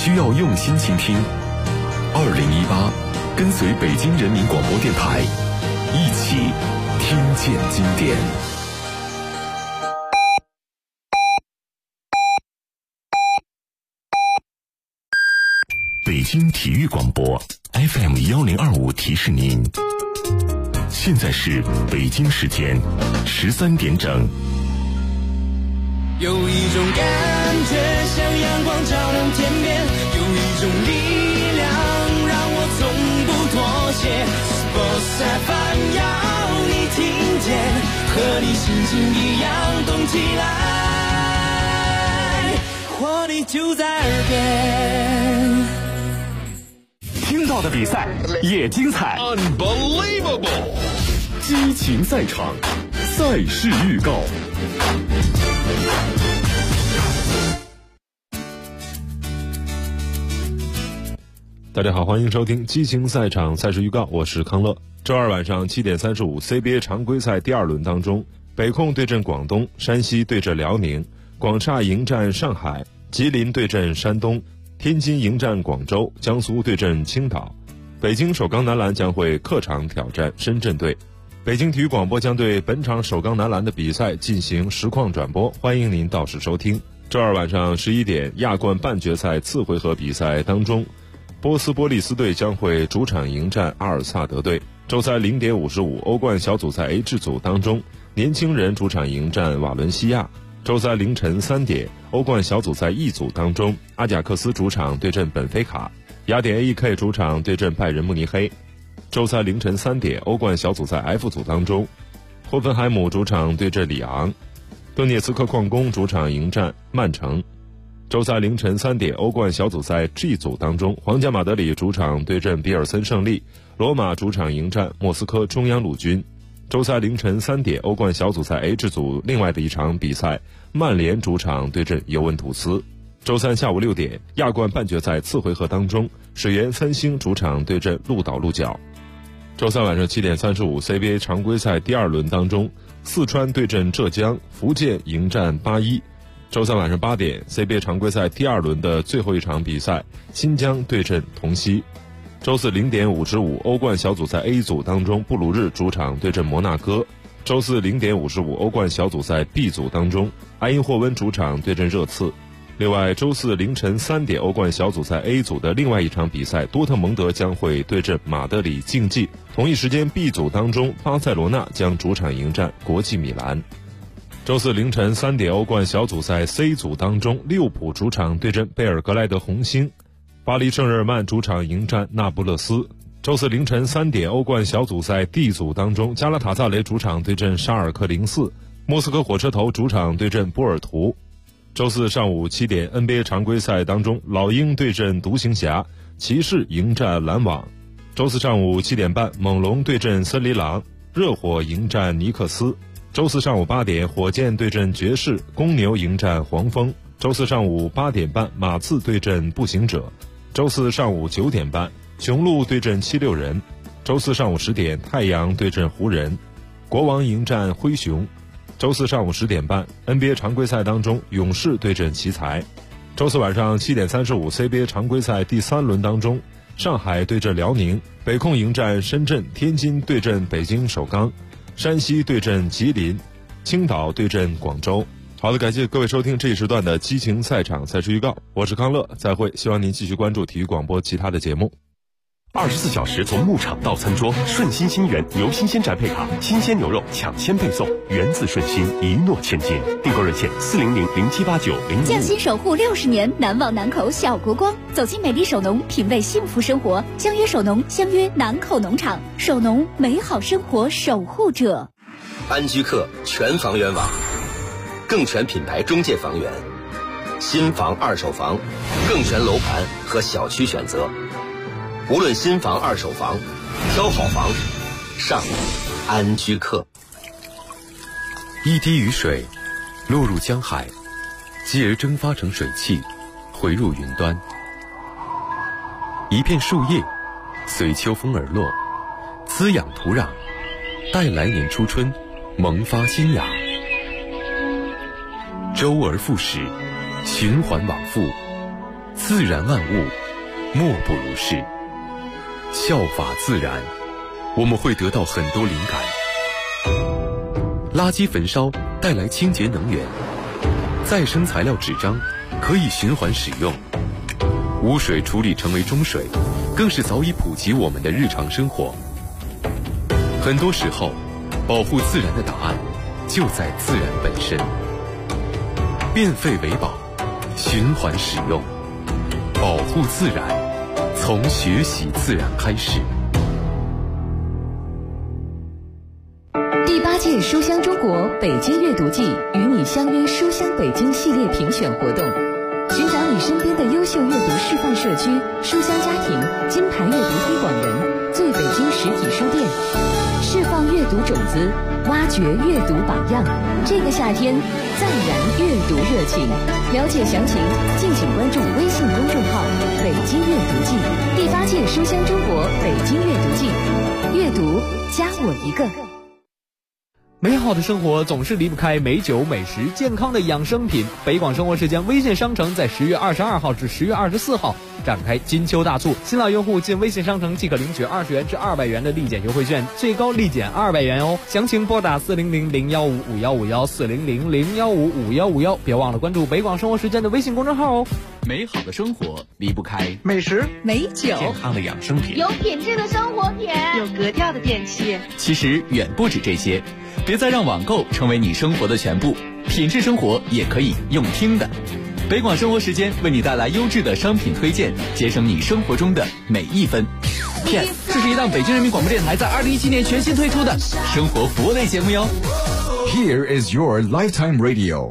需要用心倾听。2018，跟随北京人民广播电台，一起听见经典。北京体育广播 FM1025提示您，现在是北京时间13点整。 有一种感觉像阳光照亮天边，有一种力量让我从不妥协。Sports FM 要你听见，和你心情一样动起来，活力就在耳边。 听到的比赛也精彩 ，Unbelievable！ 激情赛场，赛事预告。 大家好，欢迎收听激情赛场赛事预告，我是康乐。周二晚上7点35 CBA 常规赛第2轮当中，北控对阵广东，山西对阵辽宁，广厦迎战上海，吉林对阵山东，天津迎战广州，江苏对阵青岛。北京首钢男篮将会客场挑战深圳队。北京体育广播将对本场首钢男篮的比赛进行实况转播，欢迎您到时收听。周二晚上11点，亚冠半决赛次回合比赛当中，波斯波利斯队将会主场迎战阿尔萨德队。周三0点55，欧冠小组赛 H 组当中，年轻人主场迎战瓦伦西亚。周三凌晨3点，欧冠小组赛 E 组当中，阿贾克斯主场对阵本菲卡，雅典 AEK 主场对阵拜仁慕尼黑。周三凌晨3点，欧冠小组赛 F 组当中，霍芬海姆主场对阵里昂，顿涅茨克矿工主场迎战曼城。周三凌晨3点，欧冠小组赛 G 组当中，皇家马德里主场对阵比尔森胜利，罗马主场迎战莫斯科中央陆军。周三凌晨3点，欧冠小组赛 H 组另外的一场比赛，曼联主场对阵尤文图斯。周三下午6点，亚冠半决赛次回合当中，水源三星主场对阵鹿岛鹿角。周三晚上7点35 CBA 常规赛第2轮当中，四川对阵浙江，福建迎战81。周三晚上8点 CBA 常规赛第2轮的最后一场比赛，新疆对阵同曦。周四0点55，欧冠小组赛 A 组当中，布鲁日主场对阵摩纳哥。周四0点55，欧冠小组赛 B 组当中，埃因霍温主场对阵热刺。另外，周四凌晨3点，欧冠小组赛 A 组的另外一场比赛，多特蒙德将会对阵马德里竞技。同一时间 B 组当中，巴塞罗那将主场迎战国际米兰。周四凌晨3点，欧冠小组赛 C 组当中，利物浦主场对阵贝尔格莱德红星，巴黎圣日耳曼主场迎战那不勒斯。周四凌晨3点，欧冠小组赛 D 组当中，加拉塔萨雷主场对阵沙尔克04，莫斯科火车头主场对阵波尔图。周四上午7点 NBA 常规赛当中，老鹰对阵独行侠，骑士迎战篮网。周四上午7点半，猛龙对阵森林狼，热火迎战尼克斯。周四上午8点，火箭对阵爵士，公牛迎战黄蜂。周四上午8点半，马刺对阵步行者。周四上午9点半，雄鹿对阵76人。周四上午10点，太阳对阵湖人，国王迎战灰熊。周四上午10点半 NBA 常规赛当中，勇士对阵奇才。周四晚上7点35 CBA 常规赛第3轮当中，上海对阵辽宁，北控迎战深圳，天津对阵北京首钢，山西对阵吉林，青岛对阵广州。好的，感谢各位收听这一时段的激情赛场赛事预告，我是康乐，再会，希望您继续关注体育广播其他的节目。 24小时从牧场到餐桌，顺心新源牛新鲜宅配卡，新鲜牛肉抢先配送，源自顺心，一诺千金。订购热线400078905。 匠心守护60年，难忘南口小国光。走进美丽首农，品味幸福生活。相约首农，相约南口农场。首农，美好生活守护者。 安居客全房源网，更全品牌中介房源，新房二手房，更全楼盘和小区选择。无论新房二手房，挑好房上安居客。 一滴雨水落入江海，继而蒸发成水汽，回入云端。一片树叶随秋风而落，滋养土壤，待来年初春萌发新芽。周而复始，循环往复， 自然万物莫不如是。效法自然，我们会得到很多灵感。垃圾焚烧带来清洁能源，再生材料纸张可以循环使用，污水处理成为中水，更是早已普及我们的日常生活。很多时候，保护自然的答案就在自然本身。变废为宝，循环使用，保护自然，从学习自然开始。 第8届书香中国北京阅读季与你相约书香北京系列评选活动，寻找你身边的优秀阅读示范社区、书香家庭、金牌阅读推广人、最北京实体书店，释放阅读种子，挖掘阅读榜样。这个夏天，再燃阅读热情。了解详情，敬请关注微信公众号“北京阅读季”。第8届书香中国北京阅读季，阅读加我一个。 美好的生活总是离不开美酒美食健康的养生品。北广生活时间微信商城在10月22号至10月24号展开金秋大促，新老用户进微信商城即可领取20元至200元的立减优惠券，最高立减200元哦。详情拨打400-015-5151，400-015-5151，别忘了关注北广生活时间的微信公众号哦。 美好的生活离不开美食、 美酒、 健康的养生品， 有品质的生活品， 有格调的电器。 其实远不止这些，别再让网购成为你生活的全部，品质生活也可以用听的。北广生活时间为你带来优质的商品推荐，节省你生活中的每一分。PS， 这是一档北京人民广播电台在2017年全新推出的生活服务类节目哟。 Here is your lifetime radio。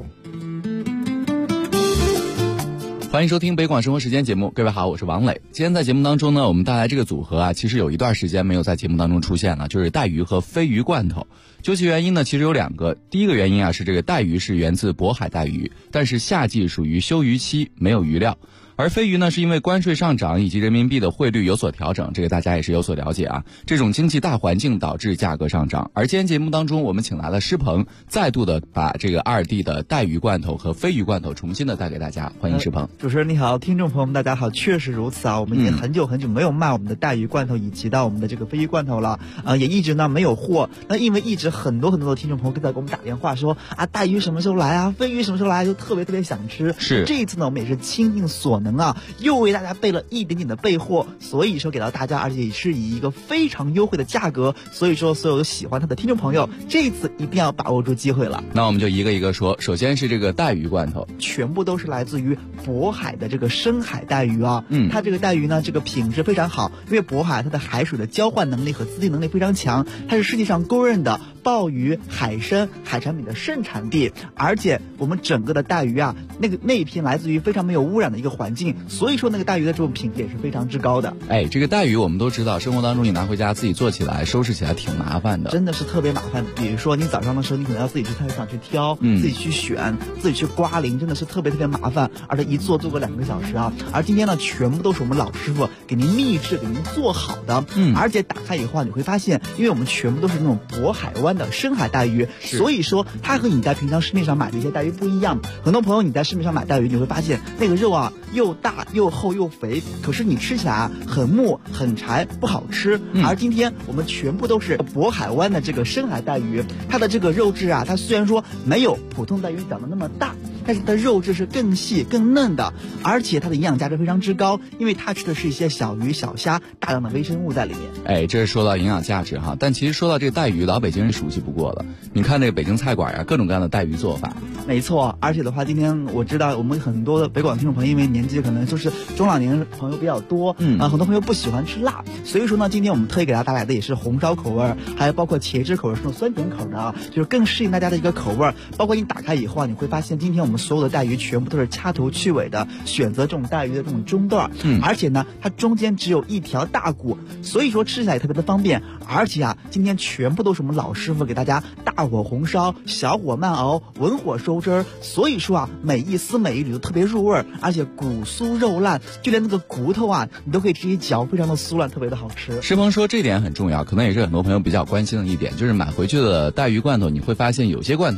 欢迎收听北广生活时间节目，各位好，我是王磊。今天在节目当中呢，我们带来这个组合啊，其实有一段时间没有在节目当中出现了，就是带鱼和飞鱼罐头。究其原因呢，其实有2个。第一个原因啊，是这个带鱼是源自渤海带鱼，但是夏季属于休渔期，没有鱼料。而飞鱼呢，是因为关税上涨以及人民币的汇率有所调整，这个大家也是有所了解啊。这种经济大环境导致价格上涨。而今天节目当中，我们请来了施鹏，再度的把这个2地的带鱼罐头和飞鱼罐头重新的带给大家。欢迎施鹏。 主持人你好，听众朋友们大家好，确实如此啊，我们已经很久没有卖我们的带鱼罐头以及到我们的这个飞鱼罐头了，也一直呢没有货。那因为一直很多的听众朋友在给我们打电话说啊，带鱼什么时候来啊，飞鱼什么时候来，就特别想吃。 是这一次呢，我们也是倾尽所能啊，又为大家备了一点点的备货，所以说给到大家，而且也是以一个非常优惠的价格，所以说所有喜欢它的听众朋友，这一次一定要把握住机会了。 那我们就一个一个说，首先是这个带鱼罐头， 全部都是来自于渤海的这个深海带鱼啊。它这个带鱼呢，这个品质非常好，因为渤海它的海水的交换能力和滋净能力非常强，它是世界上公认的鲍鱼、海参、海产品的盛产地，而且我们整个的带鱼啊，那一片来自于非常没有污染的一个环境，所以说那个带鱼的这种品质也是非常之高的。 这个带鱼我们都知道，生活当中你拿回家自己做起来、收拾起来挺麻烦的， 真的是特别麻烦。比如说你早上的时候，你可能要自己去菜市场去挑，自己去选，自己去刮鳞，真的是特别麻烦，而且一做个2个小时啊。而今天呢，全部都是我们老师傅给您秘制、给您做好的，而且打开以后你会发现，因为我们全部都是那种渤海湾的深海带鱼，所以说它和你在平常市面上买的一些带鱼不一样。很多朋友你在市面上买带鱼，你会发现那个肉啊又大又厚又肥，可是你吃起来啊很木很柴，不好吃。而今天我们全部都是渤海湾的这个深海带鱼，它的这个肉质啊，它虽然说没有普通带鱼长得那么大，但是它的肉质是更细更嫩的，而且它的营养价值非常之高，因为它吃的是一些小鱼小虾，大量的微生物在里面。 这是说到营养价值哈，但其实说到这个带鱼，老北京人熟悉不过了。你看这个北京菜馆啊，各种各样的带鱼做法。 没错，而且的话，今天我知道我们很多的北广听众朋友，因为年纪可能就是中老年朋友比较多，很多朋友不喜欢吃辣，所以说呢，今天我们特意给大家带来的也是红烧口味，还有包括茄汁口味，是那种酸甜口的啊，就是更适应大家的一个口味。包括你打开以后啊，你会发现今天我们所有的带鱼全部都是掐头去尾的，选择这种带鱼的这种中段，而且呢，它中间只有一条大骨，所以说吃起来也特别的方便。而且啊，今天全部都是我们老师傅给大家大火红烧、小火慢熬、文火收汁儿，所以说啊，每一丝每一缕都特别入味，而且骨酥肉烂，就连那个骨头啊，你都可以直接嚼，非常的酥烂，特别的好吃。 施鹏说这点很重要，可能也是很多朋友比较关心的一点，就是买回去的带鱼罐头，你会发现有些罐头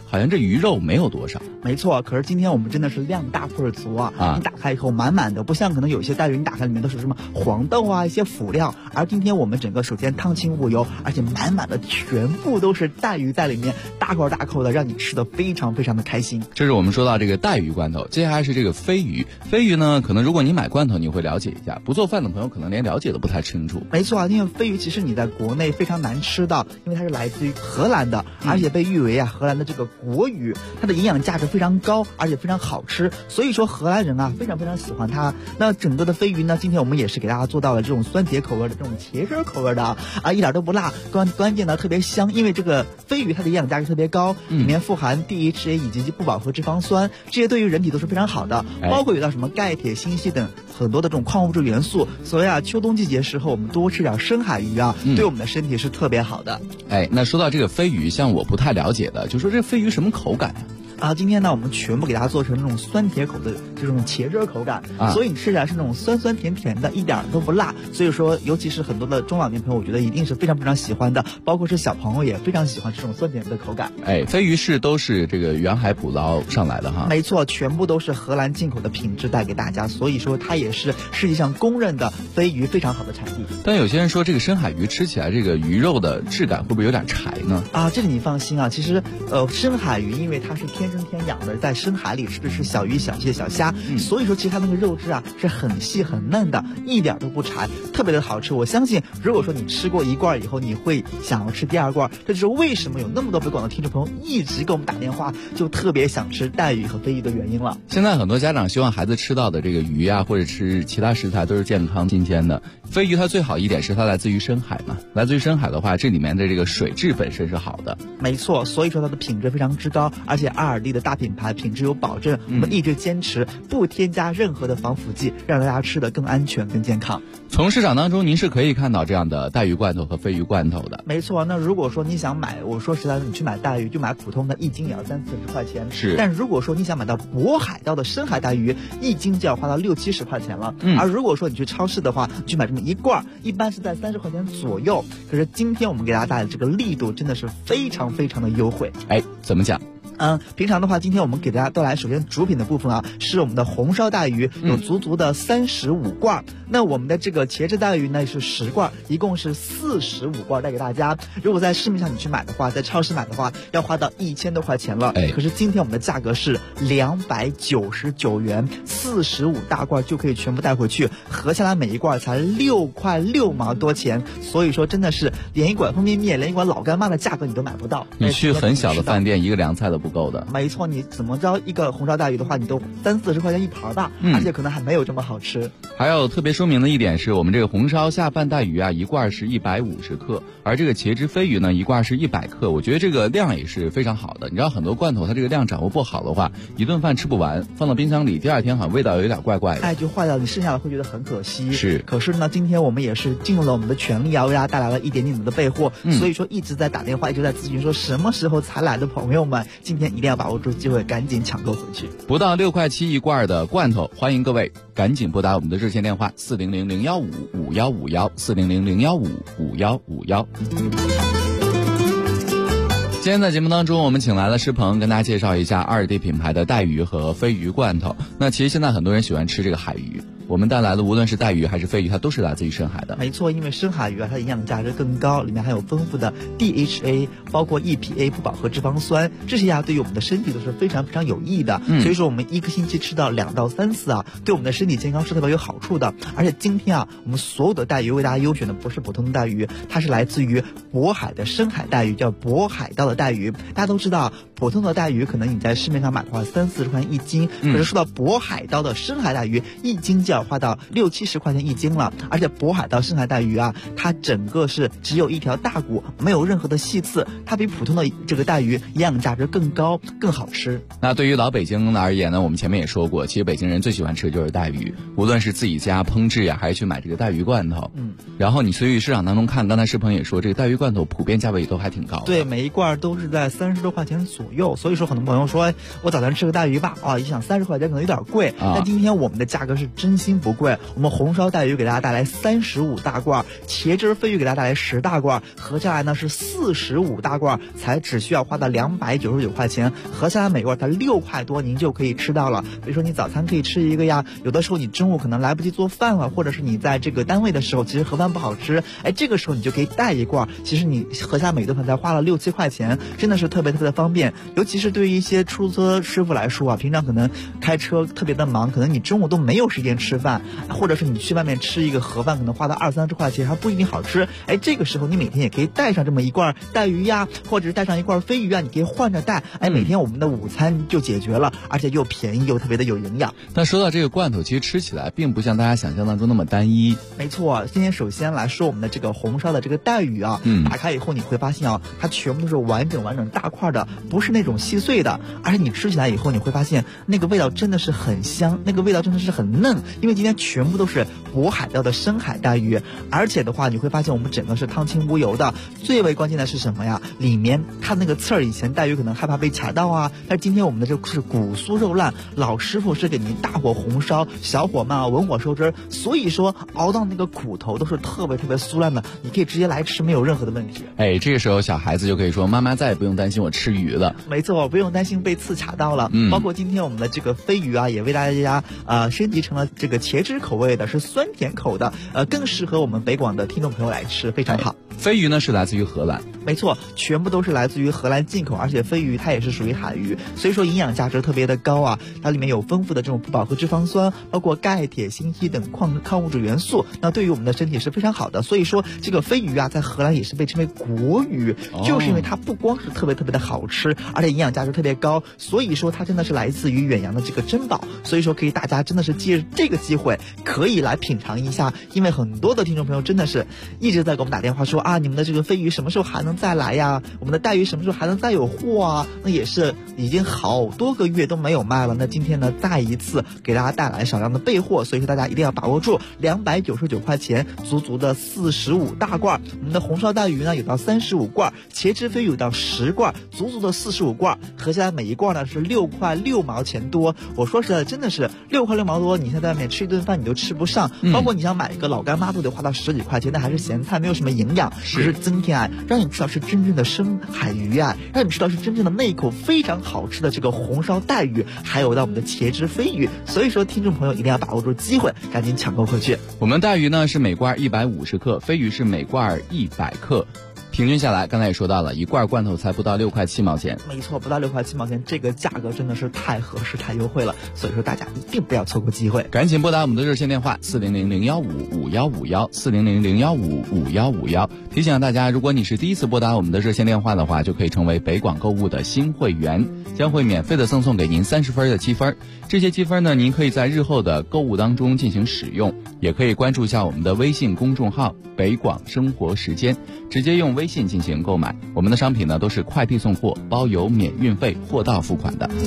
好像这鱼肉没有多少。 没错，可是今天我们真的是量大份足啊！你打开以后满满的，不像可能有些带鱼你打开里面都是什么黄豆啊一些辅料，而今天我们整个首先烫清无油，而且满满的全部都是带鱼在里面，大口大口的让你吃的非常非常的开心。 这是我们说到这个带鱼罐头，接下来是这个飞鱼。飞鱼呢，可能如果你买罐头你会了解一下，不做饭的朋友可能连了解都不太清楚。 没错啊，因为飞鱼其实你在国内非常难吃到，因为它是来自于荷兰的，而且被誉为荷兰的这个国鱼，它的营养价值非常高，而且非常好吃，所以说荷兰人非常非常喜欢它。那整个的飞鱼呢，今天我们也是给大家做到了这种酸甜口味的这种茄汁口味的一点都不辣，关键呢特别香，因为这个飞鱼它的营养价值特别高，里面富含 DHA 以及不饱和脂肪酸，这些对于人体都是非常好的，包括有到什么钙、铁、锌、硒等很多的这种矿物质元素，所以秋冬季节时候我们多吃点深海鱼对我们的身体是特别好的。 那说到这个飞鱼，像我不太了解的，就说这飞鱼什么口感今天呢我们全部给大家做成那种酸甜口的这种茄汁口感，所以你吃起来是那种酸酸甜甜的，一点都不辣，所以说尤其是很多的中老年朋友，我觉得一定是非常非常喜欢的，包括是小朋友也非常喜欢这种酸甜的口感。 飞鱼都是这个远海捕捞上来的哈？ 没错，全部都是荷兰进口的品质带给大家，所以说它也是世界上公认的飞鱼非常好的产地。 但有些人说这个深海鱼吃起来这个鱼肉的质感会不会有点柴呢？ 这里你放心其实深海鱼因为它是天生天养的，在深海里吃的是小鱼小蟹小虾，所以说其实它那个肉质是很细很嫩的，一点都不柴，特别的好吃。我相信如果说你吃过一罐以后，你会想要吃第二罐，这就是为什么有那么多北广的听众朋友一直给我们打电话，就特别想吃带鱼和飞鱼的原因了。 现在很多家长希望孩子吃到的这个鱼或者吃其他食材都是健康新鲜的。飞鱼它最好一点是它来自于深海嘛，来自于深海的话，这里面的这个水质本身是好的。 没错，所以说它的品质非常之高，而且阿尔利的大品牌品质有保证，我们一直坚持不添加任何的防腐剂，让大家吃的更安全更健康。 从市场当中您是可以看到这样的带鱼罐头和飞鱼罐头的。 没错，那如果说你想买，我说实在的，你去买带鱼就买普通的，一斤也要30-40块钱。 是， 但如果说你想买到渤海盗的深海带鱼，一斤就要花到60-70块钱了。而如果说你去超市的话，你去买这么一罐，一般是在30块钱左右。可是今天我们给大家带来这个力度真的是非常非常的优惠。 怎么讲？ 平常的话，今天我们给大家带来首先主品的部分是我们的红烧带鱼，有足足的35罐。那我们的这个茄汁带鱼呢是10罐，一共是45罐带给大家。如果在市面上你去买的话，在超市买的话，要花到1000多块钱了。可是今天我们的价格是299元，45大罐就可以全部带回去，合下来每一罐才6块6毛多钱。所以说真的是连一管方便面，连一管老干妈的价格你都买不到。 你去很小的饭店，一个凉菜的不够的。 没错，你怎么着一个红烧带鱼的话，你都30-40块钱一盘吧，而且可能还没有这么好吃。 还有特别说明的一点是，我们这个红烧下饭带鱼一罐是150克，而这个茄汁飞鱼呢，一罐是100克。我觉得这个量也是非常好的。你知道很多罐头它这个量掌握不好的话，一顿饭吃不完，放到冰箱里，第二天好像味道有点怪怪的， 就坏掉，你剩下的会觉得很可惜。 是， 可是呢，今天我们也是尽了我们的全力为大家带来了一点点的备货，所以说一直在打电话，一直在咨询说什么时候才来的朋友们，今天一定要把握住机会，赶紧抢购回去。 不到6块7一罐的罐头，欢迎各位赶紧拨打我们的热线电话400-015-5151，400-015-5151。今天在节目当中，我们请来了施鹏，跟大家介绍一下2D品牌的带鱼和飞鱼罐头。那其实现在很多人喜欢吃这个海鱼，我们带来的无论是带鱼还是飞鱼，它都是来自于深海的。 没错，因为深海鱼它的营养价值更高，里面含有丰富的 DHA， 包括 EPA 不饱和脂肪酸，这些对于我们的身体都是非常非常有益的。所以说我们一个星期吃到2到3次对我们的身体健康是特别有好处的。而且今天我们所有的带鱼为大家优选的不是普通的带鱼，它是来自于渤海的深海带鱼，叫渤海盗的带鱼。大家都知道，普通的带鱼可能你在市面上买的话30-40块钱一斤，可是说到渤海盗的深海带鱼，一斤就要花到60-70块钱一斤了。而且渤海盗深海带鱼它整个是只有一条大骨，没有任何的细刺，它比普通的这个带鱼营养价值更高更好吃。 那对于老北京而言呢，我们前面也说过，其实北京人最喜欢吃的就是带鱼，无论是自己家烹制还是去买这个带鱼罐头。然后你去市场当中看，刚才施鹏也说，这个带鱼罐头普遍价位都还挺高的。 对，每一罐都是在30多块钱左右。所以说很多朋友说我早餐吃个带鱼吧，一想30块钱可能有点贵，但今天我们的价格是真心不贵，我们红烧带鱼给大家带来35大罐，茄汁飞鱼给大家带来10大罐，合下来呢是45大罐，才只需要花到299块钱，合下来每罐才6块多，您就可以吃到了。比如说你早餐可以吃一个呀，有的时候你中午可能来不及做饭了，或者是你在这个单位的时候，其实盒饭不好吃，这个时候你就可以带一罐，其实你合下每顿饭才花了6、7块钱，真的是特别特别的方便。尤其是对于一些出租车师傅来说啊，平常可能开车特别的忙，可能你中午都没有时间吃饭，或者是你去外面吃一个盒饭，可能花到20、30块钱还不一定好吃。这个时候你每天也可以带上这么一罐带鱼呀，或者是带上一罐飞鱼啊，你可以换着带，每天我们的午餐就解决了，而且又便宜又特别的有营养。 但说到这个罐头，其实吃起来并不像大家想象当中那么单一。 没错，今天首先来说我们的这个红烧的这个带鱼啊，打开以后你会发现啊，它全部都是完整大块的，不是那种细碎的，而且你吃起来以后你会发现那个味道真的是很香，那个味道真的是很嫩，因为今天全部都是渤海钓的深海带鱼，而且的话你会发现我们整个是汤清无油的。最为关键的是什么呀？里面它那个刺儿，以前带鱼可能害怕被卡到啊，但是今天我们的这个是骨酥肉烂，老师傅是给您大火红烧，小火慢文火收汁，所以说熬到那个骨头都是特别特别酥烂的，你可以直接来吃，没有任何的问题。 这个时候小孩子就可以说，妈妈再也不用担心我吃鱼了。 没错，不用担心被刺卡到了。包括今天我们的这个飞鱼啊，也为大家升级成了这个茄汁口味的，是酸甜口的，更适合我们北广的听众朋友来吃，非常好。 飞鱼呢是来自于荷兰， 没错，全部都是来自于荷兰进口，而且飞鱼它也是属于海鱼，所以说营养价值特别的高啊。它里面有丰富的这种不饱和脂肪酸，包括钙、铁、锌、硒等矿物质元素，那对于我们的身体是非常好的。所以说这个飞鱼啊，在荷兰也是被称为国鱼，就是因为它不光是特别特别的好吃，而且营养价值特别高，所以说它真的是来自于远洋的这个珍宝。所以说可以大家真的是借这个机会可以来品尝一下，因为很多的听众朋友真的是一直在给我们打电话说啊，你们的这个飞鱼什么时候还能再来呀？我们的带鱼什么时候还能再有货啊？那也是已经好多个月都没有卖了。那今天呢，再一次给大家带来少量的备货，所以说大家一定要把握住，299块钱，足的45大罐。我们的红烧带鱼呢有到35罐，茄汁飞鱼有到10罐，足的45罐，合下来每一罐呢是6块6毛钱多。我说实在的，真的是6块6毛多，你现在在外面吃一顿饭你都吃不上，包括你想买一个老干妈都得花到10几块钱，那还是咸菜，没有什么营养。可是今天啊，让你吃到是真正的深海鱼啊，让你吃到是真正的那一口非常好吃的这个红烧带鱼，还有到我们的茄汁飞鱼。所以说听众朋友一定要把握住机会，赶紧抢购回去。 我们带鱼呢是每罐150克，飞鱼是每罐100克。平均下来，刚才也说到了，一罐罐头才不到6块7毛钱。 没错，不到6块7毛钱，这个价格真的是太合适、太优惠了。所以说大家一定不要错过机会， 赶紧拨打我们的热线电话400-015-5151 400-015-5151。提醒大家，如果你是第一次拨打我们的热线电话的话，就可以成为北广购物的新会员，将会免费的赠送给您30分的积分。这些积分呢，您可以在日后的购物当中进行使用，也可以关注一下我们的微信公众号北广生活时间，直接用微信进行购买。我们的商品呢都是快递送货，包邮免运费，货到付款的。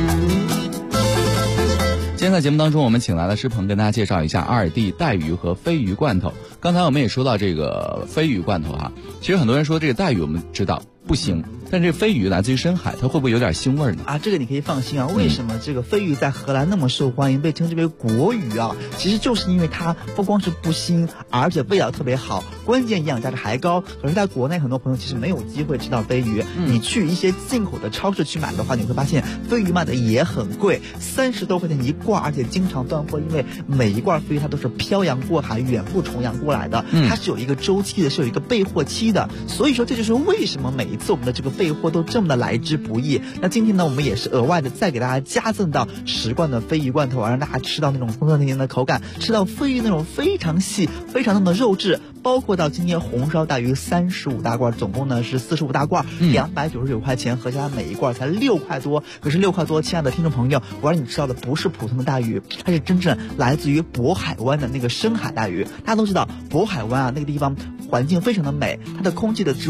今天在节目当中，我们请来了施鹏跟大家介绍一下阿尔蒂带鱼和飞鱼罐头。刚才我们也说到这个飞鱼罐头哈，其实很多人说这个带鱼我们知道不行，但这个飞鱼来自于深海，它会不会有点腥味呢？ 这个你可以放心啊。为什么这个飞鱼在荷兰那么受欢迎，被称之为国鱼啊？其实就是因为它不光是不腥，而且味道特别好，关键营养价值还高。可是在国内很多朋友其实没有机会吃到飞鱼，你去一些进口的超市去买的话，你会发现飞鱼卖的也很贵，30多块钱一罐，而且经常断货，因为每一罐飞鱼它都是漂洋过海、远赴重洋过来的，它是有一个周期的，是有一个备货期的。所以说这就是为什么每一次我们的这个备货都这么的来之不易。那今天呢，我们也是额外的再给大家加赠到10罐的飞鱼罐头，让大家吃到那种丰盛甜的口感，吃到飞鱼那种非常细、非常嫩的肉质。包括到今天红烧带鱼35大罐，总共呢是45大罐，299块钱，合起来每一罐才6块多。可是6块多，亲爱的听众朋友，我让你吃到的不是普通的带鱼，它是真正来自于渤海湾的那个深海带鱼。大家都知道渤海湾啊，那个地方环境非常的美，它的空气的这种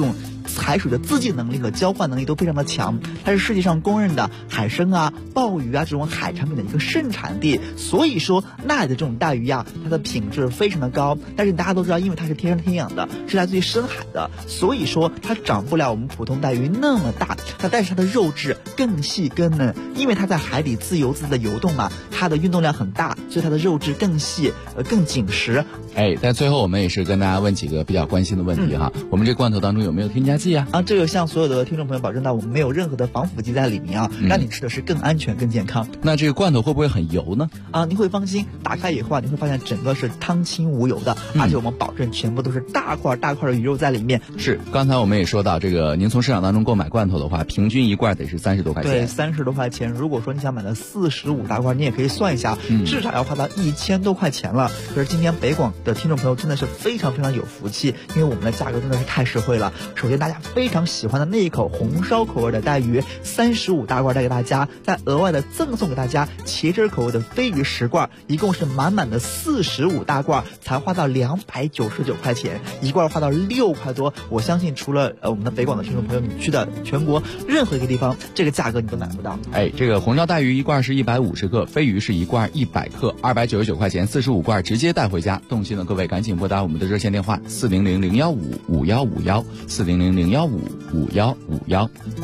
海水的自净能力和交换能力都非常的强，它是世界上公认的海参啊、鲍鱼啊这种海产品的一个盛产地。所以说那里的这种带鱼啊，它的品质非常的高。但是大家都知道，因为它是天生天养的，是来自于深海的，所以说它长不了我们普通带鱼那么大，但是它的肉质更细更嫩，因为它在海底自由自在的游动嘛，它的运动量很大，所以它的肉质更细，更紧实。 但最后我们也是跟大家问几个比较关心的问题哈。我们这罐头当中有没有添加剂啊？ 这个向所有的听众朋友保证到，我们没有任何的防腐剂在里面啊，让你吃的是更安全、更健康。 那这个罐头会不会很油呢？ 你会放心，打开以后啊，你会发现整个是汤清无油的，而且我们保证全部都是大块大块的鱼肉在里面。 是，刚才我们也说到，这个您从市场当中购买罐头的话，平均一罐得是30多块钱。 对，30多块钱。如果说你想买的45大罐，你也可以算一下，至少要花到1000多块钱了。可是今天北广的听众朋友真的是非常非常有福气，因为我们的价格真的是太实惠了。首先大家非常喜欢的那一口红烧口味的带鱼35大罐带给大家，再额外的赠送给大家茄汁口味的飞鱼10罐，一共是满满的45大罐，才花到299块钱，一罐花到6块多。我相信除了我们的北广的听众朋友，你去的全国任何一个地方，这个价格你都买不到。 这个红烧带鱼一罐是150克，飞鱼是一罐100克，299块钱，45罐直接带回家。动心的各位赶紧拨打我们的热线电话400-015-5151，400-015-5151。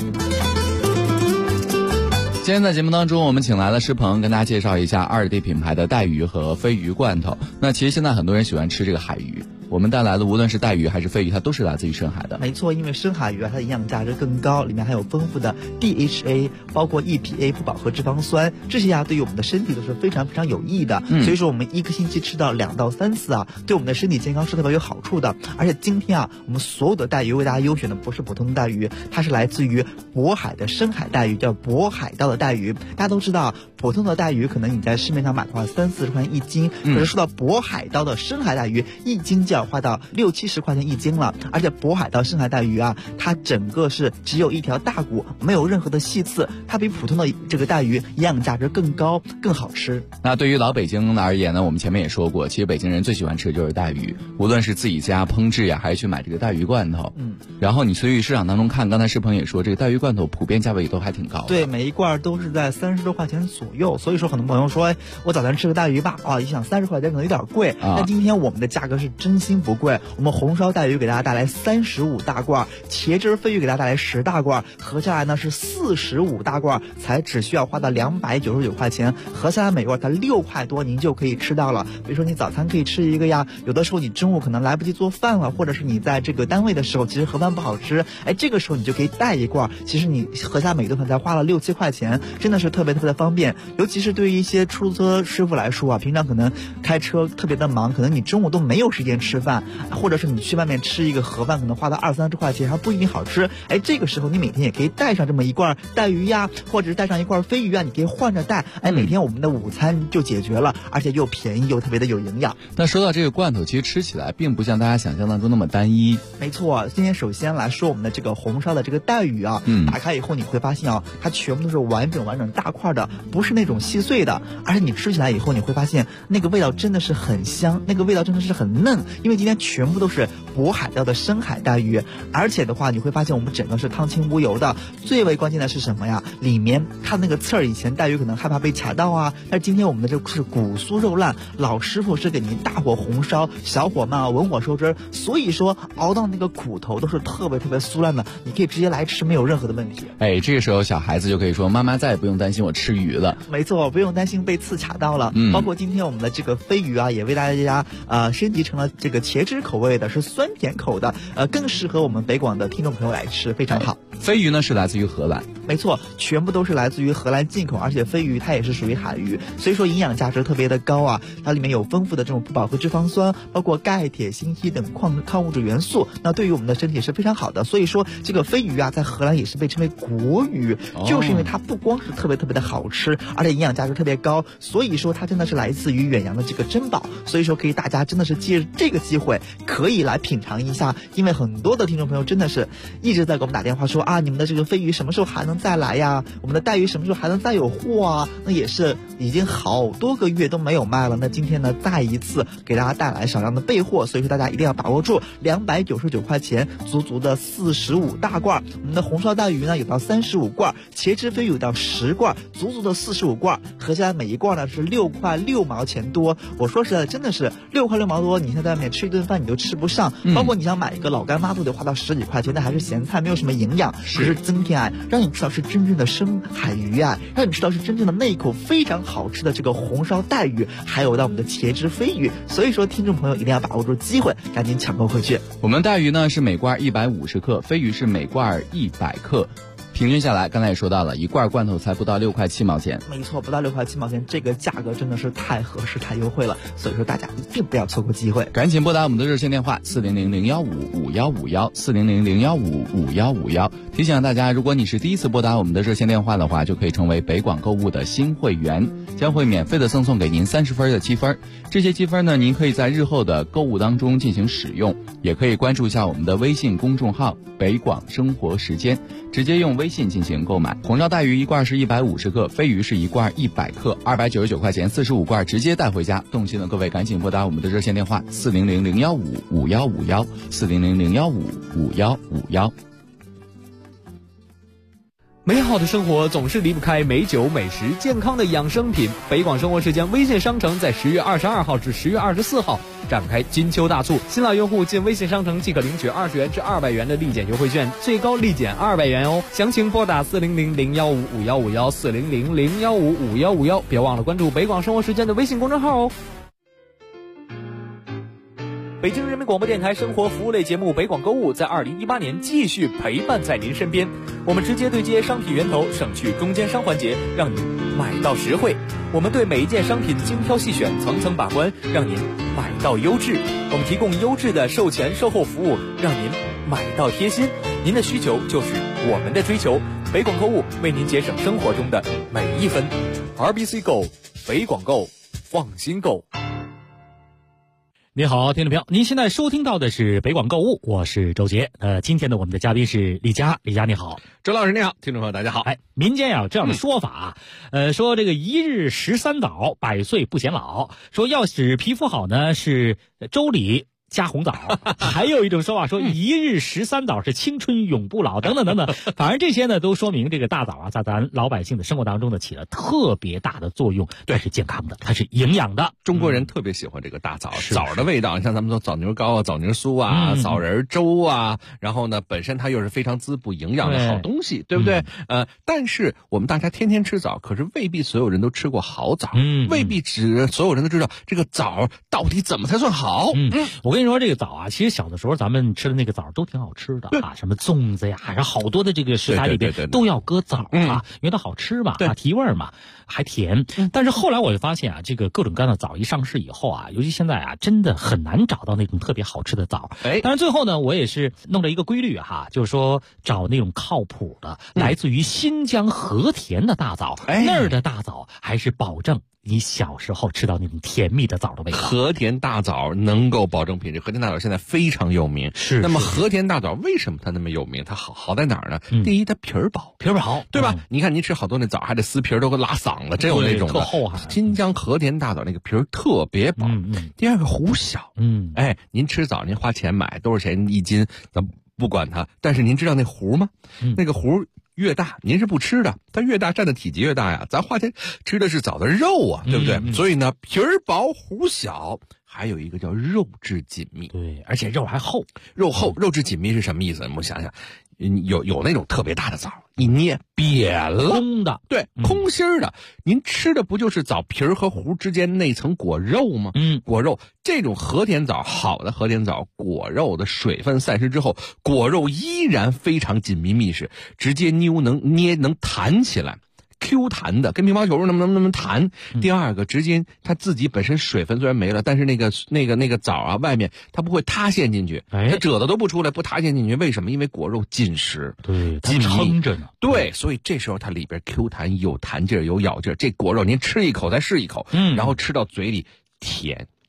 今天在节目当中，我们请来了施鹏，跟大家介绍一下2D 品牌的带鱼和飞鱼罐头。那其实现在很多人喜欢吃这个海鱼，我们带来的无论是带鱼还是飞鱼，它都是来自于深海的。 没错，因为深海鱼啊，它的营养价值更高，里面还有丰富的 DHA， 包括 EPA 不饱和脂肪酸，这些对于我们的身体都是非常非常有益的。所以说我们一个星期吃到2到3次啊，对我们的身体健康是特别有好处的。而且今天啊，我们所有的带鱼为大家优选的不是普通的带鱼，它是来自于渤海的深海带鱼，叫渤海盗的带鱼。大家都知道，普通的带鱼可能你在市面上买的话30-40块钱一斤，可是说到渤海盗的深海带鱼，一斤就要花到60-70块钱一斤了。而且渤海盗深海带鱼啊，它整个是只有一条大骨，没有任何的细刺，它比普通的这个带鱼营养价值更高，更好吃。 那对于老北京而言呢，我们前面也说过，其实北京人最喜欢吃的就是带鱼，无论是自己家烹制呀，还是去买这个带鱼罐头。然后你去市场当中看，刚才施鹏也说，这个带鱼罐头普遍价位都还挺高的。 对，每一罐都是在30多块钱左右。所以说很多朋友说，我早餐吃个带鱼吧，一想30块钱可能有点贵，但今天我们的价格是真心不贵。我们红烧带鱼给大家带来35大罐，茄汁飞鱼给大家带来10大罐，合下来呢是45大罐，才只需要花到299块钱，合下来每罐才6块多，您就可以吃到了。比如说你早餐可以吃一个呀，有的时候你中午可能来不及做饭了，或者是你在这个单位的时候，其实盒饭不好吃，这个时候你就可以带一罐，其实你合下每顿饭才花了6-7块钱，真的是特别特别的方便。尤其是对于一些出租车师傅来说啊，平常可能开车特别的忙，可能你中午都没有时间吃饭，或者是你去外面吃一个盒饭，可能花到20-30块钱，还不一定好吃。这个时候你每天也可以带上这么一罐带鱼呀，或者是带上一罐飞鱼啊，你可以换着带，每天我们的午餐就解决了，而且又便宜又特别的有营养。 那说到这个罐头，其实吃起来并不像大家想象当中那么单一。 没错，今天首先来说我们的这个红烧的这个带鱼啊，打开以后你会发现啊，它全部都是完整大块的，不是那种细碎的，而且你吃起来以后你会发现那个味道真的是很香，那个味道真的是很嫩，因为今天全部都是渤海盗的深海带鱼，而且的话你会发现我们整个是汤清无油的。最为关键的是什么呀？里面它那个刺儿，以前带鱼可能害怕被卡到啊，但是今天我们的这个是骨酥肉烂，老师傅是给您大火红烧，小火慢文火收汁，所以说熬到那个骨头都是特别特别酥烂的，你可以直接来吃，没有任何的问题。 这个时候小孩子就可以说，妈妈再也不用担心我吃鱼了。 没错，不用担心被刺卡到了。包括今天我们的这个飞鱼啊，也为大家升级成了这个茄汁口味的，是酸甜口的，更适合我们北广的听众朋友来吃，非常好。 飞鱼呢是来自于荷兰， 没错，全部都是来自于荷兰进口，而且飞鱼它也是属于海鱼，所以说营养价值特别的高啊。它里面有丰富的这种不饱和脂肪酸，包括钙、铁、锌、硒等矿物质元素，那对于我们的身体是非常好的。所以说这个飞鱼啊，在荷兰也是被称为国鱼，就是因为它不光是特别特别的好吃，而且营养价值特别高，所以说它真的是来自于远洋的这个珍宝。所以说可以大家真的是借着这个机会可以来品尝一下，因为很多的听众朋友真的是一直在给我们打电话说， 啊，你们的这个飞鱼什么时候还能再来呀？我们的带鱼什么时候还能再有货啊？那也是已经好多个月都没有卖了。那今天呢，再一次给大家带来少量的备货，所以说大家一定要把握住，299块钱，足足的45大罐。我们的红烧带鱼呢有到35罐，茄汁飞鱼有到10罐，足足的45罐，合起来每一罐呢是6块6毛钱多。我说实在的，真的是6块6毛多，你现在在外面吃一顿饭你都吃不上，包括你想买一个老干妈都得花到10几块钱，那还是咸菜，没有什么营养，只是增添爱，让你吃到是真正的深海鱼啊，让你吃到是真正的那一口非常好吃的这个红烧带鱼，还有到我们的茄汁飞鱼。所以说听众朋友一定要把握住机会，赶紧抢购回去。 我们带鱼呢是每罐150克，飞鱼是每罐100克。平均下来，刚才也说到了，一罐罐头才不到6块7毛钱。 没错，不到6块7毛钱，这个价格真的是太合适、太优惠了。所以说大家一定不要错过机会， 赶紧拨打我们的热线电话400-015-5151，400-015-5151。提醒大家，如果你是第一次拨打我们的热线电话的话，就可以成为北广购物的新会员，将会免费的赠送给您30分的积分。这些积分呢，您可以在日后的购物当中进行使用，也可以关注一下我们的微信公众号北广生活时间，直接用微信进行购买。红烧带鱼一罐是150克，飞鱼是一罐100克，299块钱，45罐直接带回家。动心的各位赶紧拨打我们的热线电话400-015-5151，400-015-5151。 美好的生活总是离不开美酒美食健康的养生品。北广生活时间微信商城在10月22号至10月24号展开金秋大促，新老用户进微信商城即可领取20元至200元的立减优惠券，最高立减200元哦。详情拨打400-015-5151，400-015-5151，别忘了关注北广生活时间的微信公众号哦。北京人民广播电台生活服务类节目北广购物在2018年继续陪伴在您身边，我们直接对接商品源头，省去中间商环节，让你买到实惠。我们对每一件商品精挑细选，层层把关，让您买到优质。我们提供优质的售前售后服务，让您买到贴心。您的需求就是我们的追求，北广购物为您节省生活中的每一分。RBC Go， 北广购，放心购。 你好，听众朋友，您现在收听到的是北广购物，我是周杰。今天呢，我们的嘉宾是李佳，李佳你好， 周老师你好，听众朋友大家好。 民间有这样的说法，说这个一日13枣，百岁不显老。说要使皮肤好呢，是粥里加红枣，还有一种说法说一日13枣是青春永不老，等等等等。反正这些呢，都说明这个大枣啊，在咱老百姓的生活当中呢，起了特别大的作用。对，是健康的，它是营养的。 中国人特别喜欢这个大枣，枣的味道，像咱们说枣泥糕啊、枣泥酥啊、枣仁粥啊，然后呢，本身它又是非常滋补营养的好东西，对不对？但是我们大家天天吃枣，可是未必所有人都吃过好枣，未必所有人都知道这个枣到底怎么才算好。 我跟你说，这个枣啊，其实小的时候咱们吃的那个枣都挺好吃的啊，什么粽子呀，还有好多的这个食材里边都要搁枣啊，因为它好吃嘛，提味嘛，还甜。但是后来我就发现啊，这个各种各样的枣一上市以后啊，尤其现在啊，真的很难找到那种特别好吃的枣。但是最后呢，我也是弄了一个规律哈，就是说找那种靠谱的，来自于新疆和田的大枣，那儿的大枣还是保证你小时候吃到那种甜蜜的枣的味道。 和田大枣能够保证品质，和田大枣现在非常有名。 是。 那么和田大枣为什么它那么有名？它好在哪儿呢？第一，它皮儿薄，对吧？你看您吃好多那枣，还得撕皮儿，都给拉嗓子，真有那种的。 特厚啊！ 新疆和田大枣那个皮儿特别薄。第二个核小。您吃枣您花钱买多少钱一斤，咱不管它，但是您知道那核吗？那个核越大，您是不吃的，它越大占的体积越大呀。咱花钱吃的是枣的肉啊，对不对？所以呢，皮儿薄核小，还有一个叫肉质紧密。 对，而且肉还厚， 肉厚，肉质紧密是什么意思？我们想想，有那种特别大的枣，一捏扁了， 空的， 对，空心儿的。您吃的不就是枣皮儿和核之间那层果肉吗？果肉，这种和田枣，好的和田枣，果肉的水分散失之后，果肉依然非常紧密密实，直接能弹起来。Q 弹的，跟乒乓球那么弹。第二个，直接它自己本身水分虽然没了，但是那个枣啊，外面它不会塌陷进去，它褶子都不出来，不塌陷进去。为什么？因为果肉紧实， 对，它撑着呢。 对，所以这时候它里边 Q 弹，有弹劲儿，有咬劲儿。这果肉您吃一口再试一口，然后吃到嘴里甜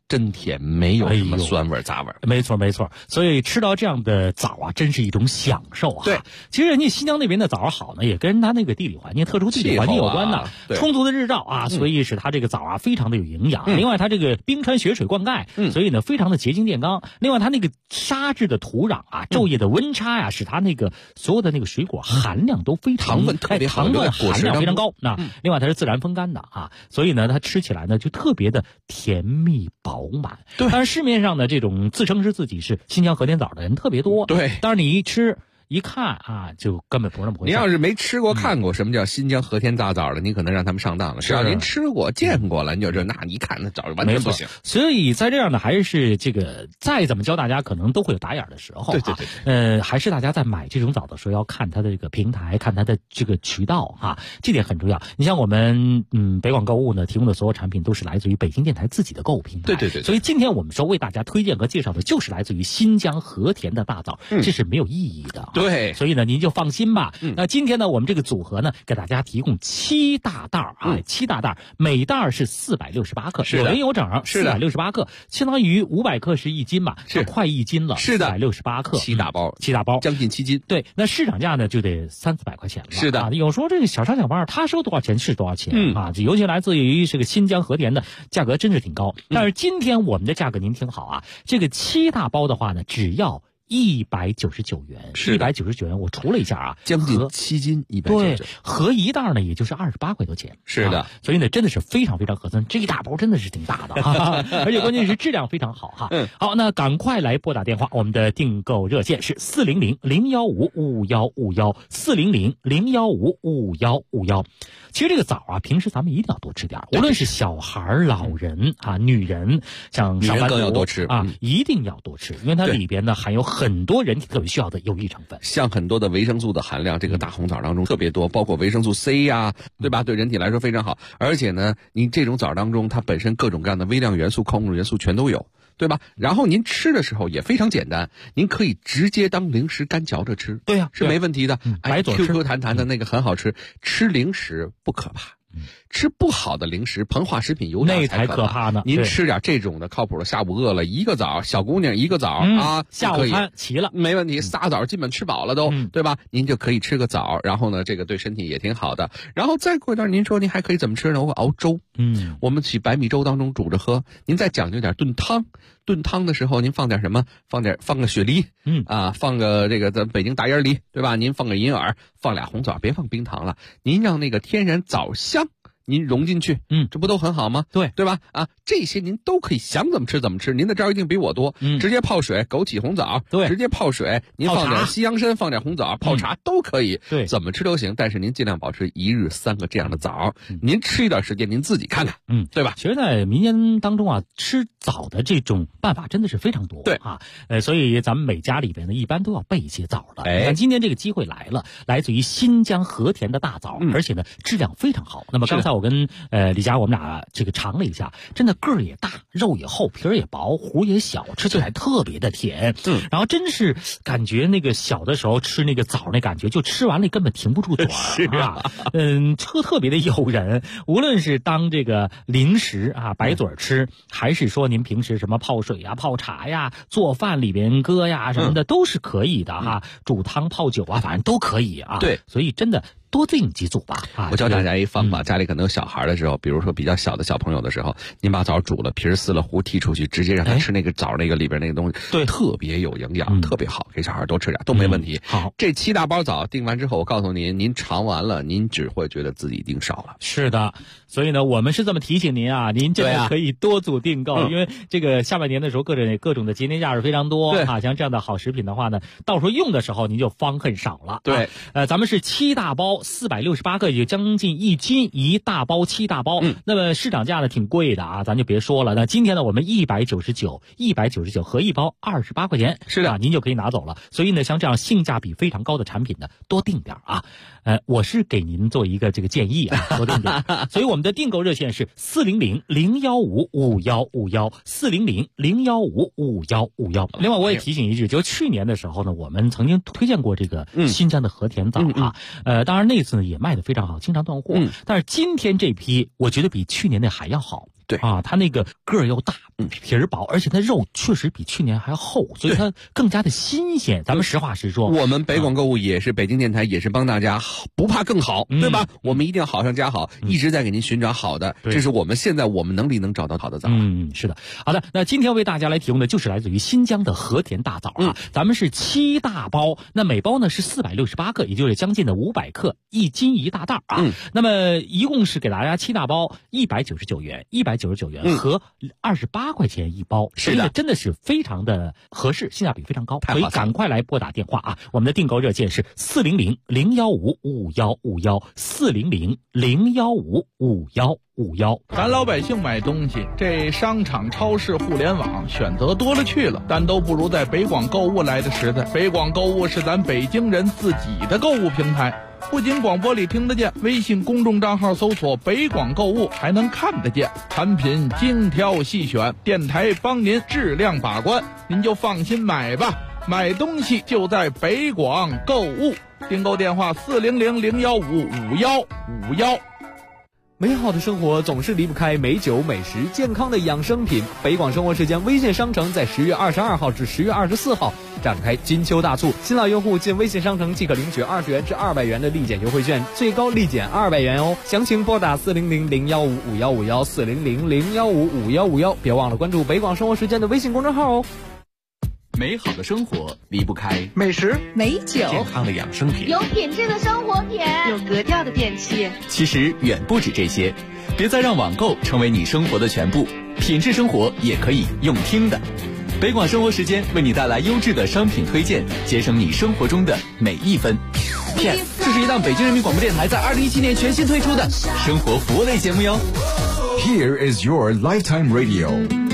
真甜，没有什么酸味杂味。 没错没错，所以吃到这样的枣啊，真是一种享受啊。 对， 其实人家新疆那边的枣好呢，也跟它那个地理环境、特殊地理环境有关的。充足的日照啊，所以使它这个枣啊非常的有营养。另外，它这个冰川雪水灌溉，所以呢非常的洁净健康。另外，它那个沙质的土壤啊，昼夜的温差呀，使它那个所有的那个水果含量都非常糖分特别好， 糖分含量非常高。那另外它是自然风干的啊，所以呢它吃起来呢就特别的甜蜜饱满。 对， 但是市面上的这种自称是自己是新疆和田枣的人特别多。 对， 但是你一吃一看啊，就根本不是那么回事。 您要是没吃过、看过什么叫新疆和田大枣的，您可能让他们上当了。只要您吃过、见过了，你就知道，那一看那枣完全不行。 所以在这样的还是这个再怎么教大家，可能都会有打眼的时候。 对。 还是大家在买这种枣的时候要看它的这个平台，看它的这个渠道哈，这点很重要。你像我们北广购物呢提供的所有产品都是来自于北京电台自己的购物平台。 对。 所以今天我们说为大家推荐和介绍的就是来自于新疆和田的大枣，这是没有意义的。 对， 所以呢，您就放心吧。那今天呢，我们这个组合呢，给大家提供7大袋啊，7大袋，每袋是468克，有零有整，468克，相当于500克是1斤吧，是快1斤了， 是的 ，468克 ，7大包，将近7斤。 对，那市场价呢就得300-400块钱了。 是的， 有说这个小商小贩他收多少钱是多少钱啊，尤其来自于这个新疆和田的价格真是挺高。但是今天我们的价格您听好啊，这个7大包的话呢，只要199元，199元，我除了一下啊， 将近7斤199， 对，合一袋呢也就是28块多钱。 是的， 所以呢真的是非常非常合算，这一大包真的是挺大的而且关键是质量非常好哈。好，那赶快来拨打电话，我们的订购热线是400-015-5151，400-015-5151。其实这个枣啊，平时咱们一定要多吃点，无论是小孩、老人啊、女人，像上班族更要多吃啊，一定要多吃，因为它里边呢含有很多人体特别需要的有益成分， 像很多的维生素的含量，这个大红枣当中特别多，包括维生素 C 呀，对吧？对人体来说非常好。而且呢，您这种枣当中，它本身各种各样的微量元素、矿物元素全都有，对吧？然后您吃的时候也非常简单，您可以直接当零食干嚼着吃， 对呀， 是没问题的。 白嘴 Q 弹弹的那个很好吃，吃零食不可怕。吃不好的零食，膨化食品油炸才可怕呢。 您吃点这种的靠谱的，下午饿了一个枣，小姑娘一个枣啊， 下午餐齐了， 没问题。仨枣基本吃饱了都，对吧？您就可以吃个枣，然后呢，这个对身体也挺好的。然后再过一段，您说您还可以怎么吃呢？我熬粥，我们取白米粥当中煮着喝。您再讲究点炖汤，炖汤的时候您放点什么？放个雪梨，放个这个咱北京大椰梨，对吧？您放个银耳，放俩红枣，别放冰糖了。您让那个天然枣香您融进去，这不都很好吗？对吧？啊，这些您都可以想怎么吃怎么吃。您的招一定比我多，直接泡水，枸杞红枣，直接泡水，您放点西洋参，放点红枣，泡茶都可以， 对， 怎么吃都行。但是您尽量保持1日3个这样的枣，您吃一段时间，您自己看看，对吧？ 其实，在民间当中啊，吃枣的这种办法真的是非常多， 对啊，所以咱们每家里边呢，一般都要备一些枣的。你看今天这个机会来了，来自于新疆和田的大枣，而且呢质量非常好。那么刚才我跟李佳我们俩这个尝了一下，真的个儿也大，肉也厚，皮儿也薄，核也小，吃起来特别的甜。然后真是感觉那个小的时候吃那个枣那感觉，就吃完了根本停不住嘴啊。特别的诱人。无论是当这个零食啊白嘴吃，还是说您平时什么泡水呀、泡茶呀、做饭里边搁呀什么的，都是可以的哈。煮汤泡酒啊，反正都可以啊。 对， 所以真的多订几组吧。 我教大家一方法，家里可能有小孩的时候，比如说比较小的小朋友的时候，您把枣煮了，皮儿撕了，核剔出去，直接让他吃那个枣那个里边那个东西， 对， 特别有营养，特别好，给小孩多吃点都没问题。 好， 这7大包枣订完之后，我告诉您，您尝完了，您只会觉得自己一定少了。 是的，所以呢，我们是这么提醒您啊，您真的可以多组订购，因为这个下半年的时候，各种的节年假日非常多啊，像这样的好食品的话呢，到时候用的时候您就方恨少了。 对， 咱们是7大包468克，也将近1斤一大包，7大包。那么市场价呢挺贵的啊，咱就别说了。那今天呢，我们199合一包28块钱， 是的， 您就可以拿走了。所以呢，像这样性价比非常高的产品呢，多订点啊。我是给您做一个这个建议啊，多订点。所以我们的订购热线是400-015-5151，400-015-5151。另外，我也提醒一句，就去年的时候呢，我们曾经推荐过这个新疆的和田枣啊。当然那次呢也卖得非常好，经常断货。但是今天这批，我觉得比去年那还要好。 对啊，它那个个儿又大，皮儿薄，而且它肉确实比去年还厚，所以它更加的新鲜。咱们实话实说， 我们北广购物也是北京电台，也是帮大家不怕更好，对吧？我们一定要好上加好，一直在给您寻找好的，这是我们现在我们能力能找到好的枣。 是的。好的，那今天为大家来提供的就是来自于新疆的和田大枣啊，咱们是7大包，那每包呢是468克，也就是将近的500克，1斤1大袋啊。那么一共是给大家7大包199元，199元和28块钱一包， 是的， 真的是非常的合适，性价比非常高，所以赶快来拨打电话啊！我们的订购热线是400-015-5151，400-015-5151。 咱老百姓买东西，这商场、超市、互联网选择多了去了，但都不如在北广购物来的实在。北广购物是咱北京人自己的购物平台，不仅广播里听得见，微信公众账号搜索北广购物还能看得见，产品精挑细选，电台帮您质量把关，您就放心买吧。买东西就在北广购物，订购电话400-015-5151。 美好的生活总是离不开美酒美食健康的养生品。北广生活时间微信商城在10月22号至10月24号展开金秋大促，新老用户进微信商城即可领取20元至200元的立减优惠券，最高立减200元哦。详情拨打400-015-5151，400-015-5151，别忘了关注北广生活时间的微信公众号哦。 美好的生活离不开美食、 美酒、 健康的养生品， 有品质的生活品， 有格调的电器。 其实远不止这些，别再让网购成为你生活的全部，品质生活也可以用听的。北广生活时间为你带来优质的商品推荐，节省你生活中的每一分。PS， 这是一档北京人民广播电台在2017年全新推出的生活服务类节目哟。 Here is your lifetime radio。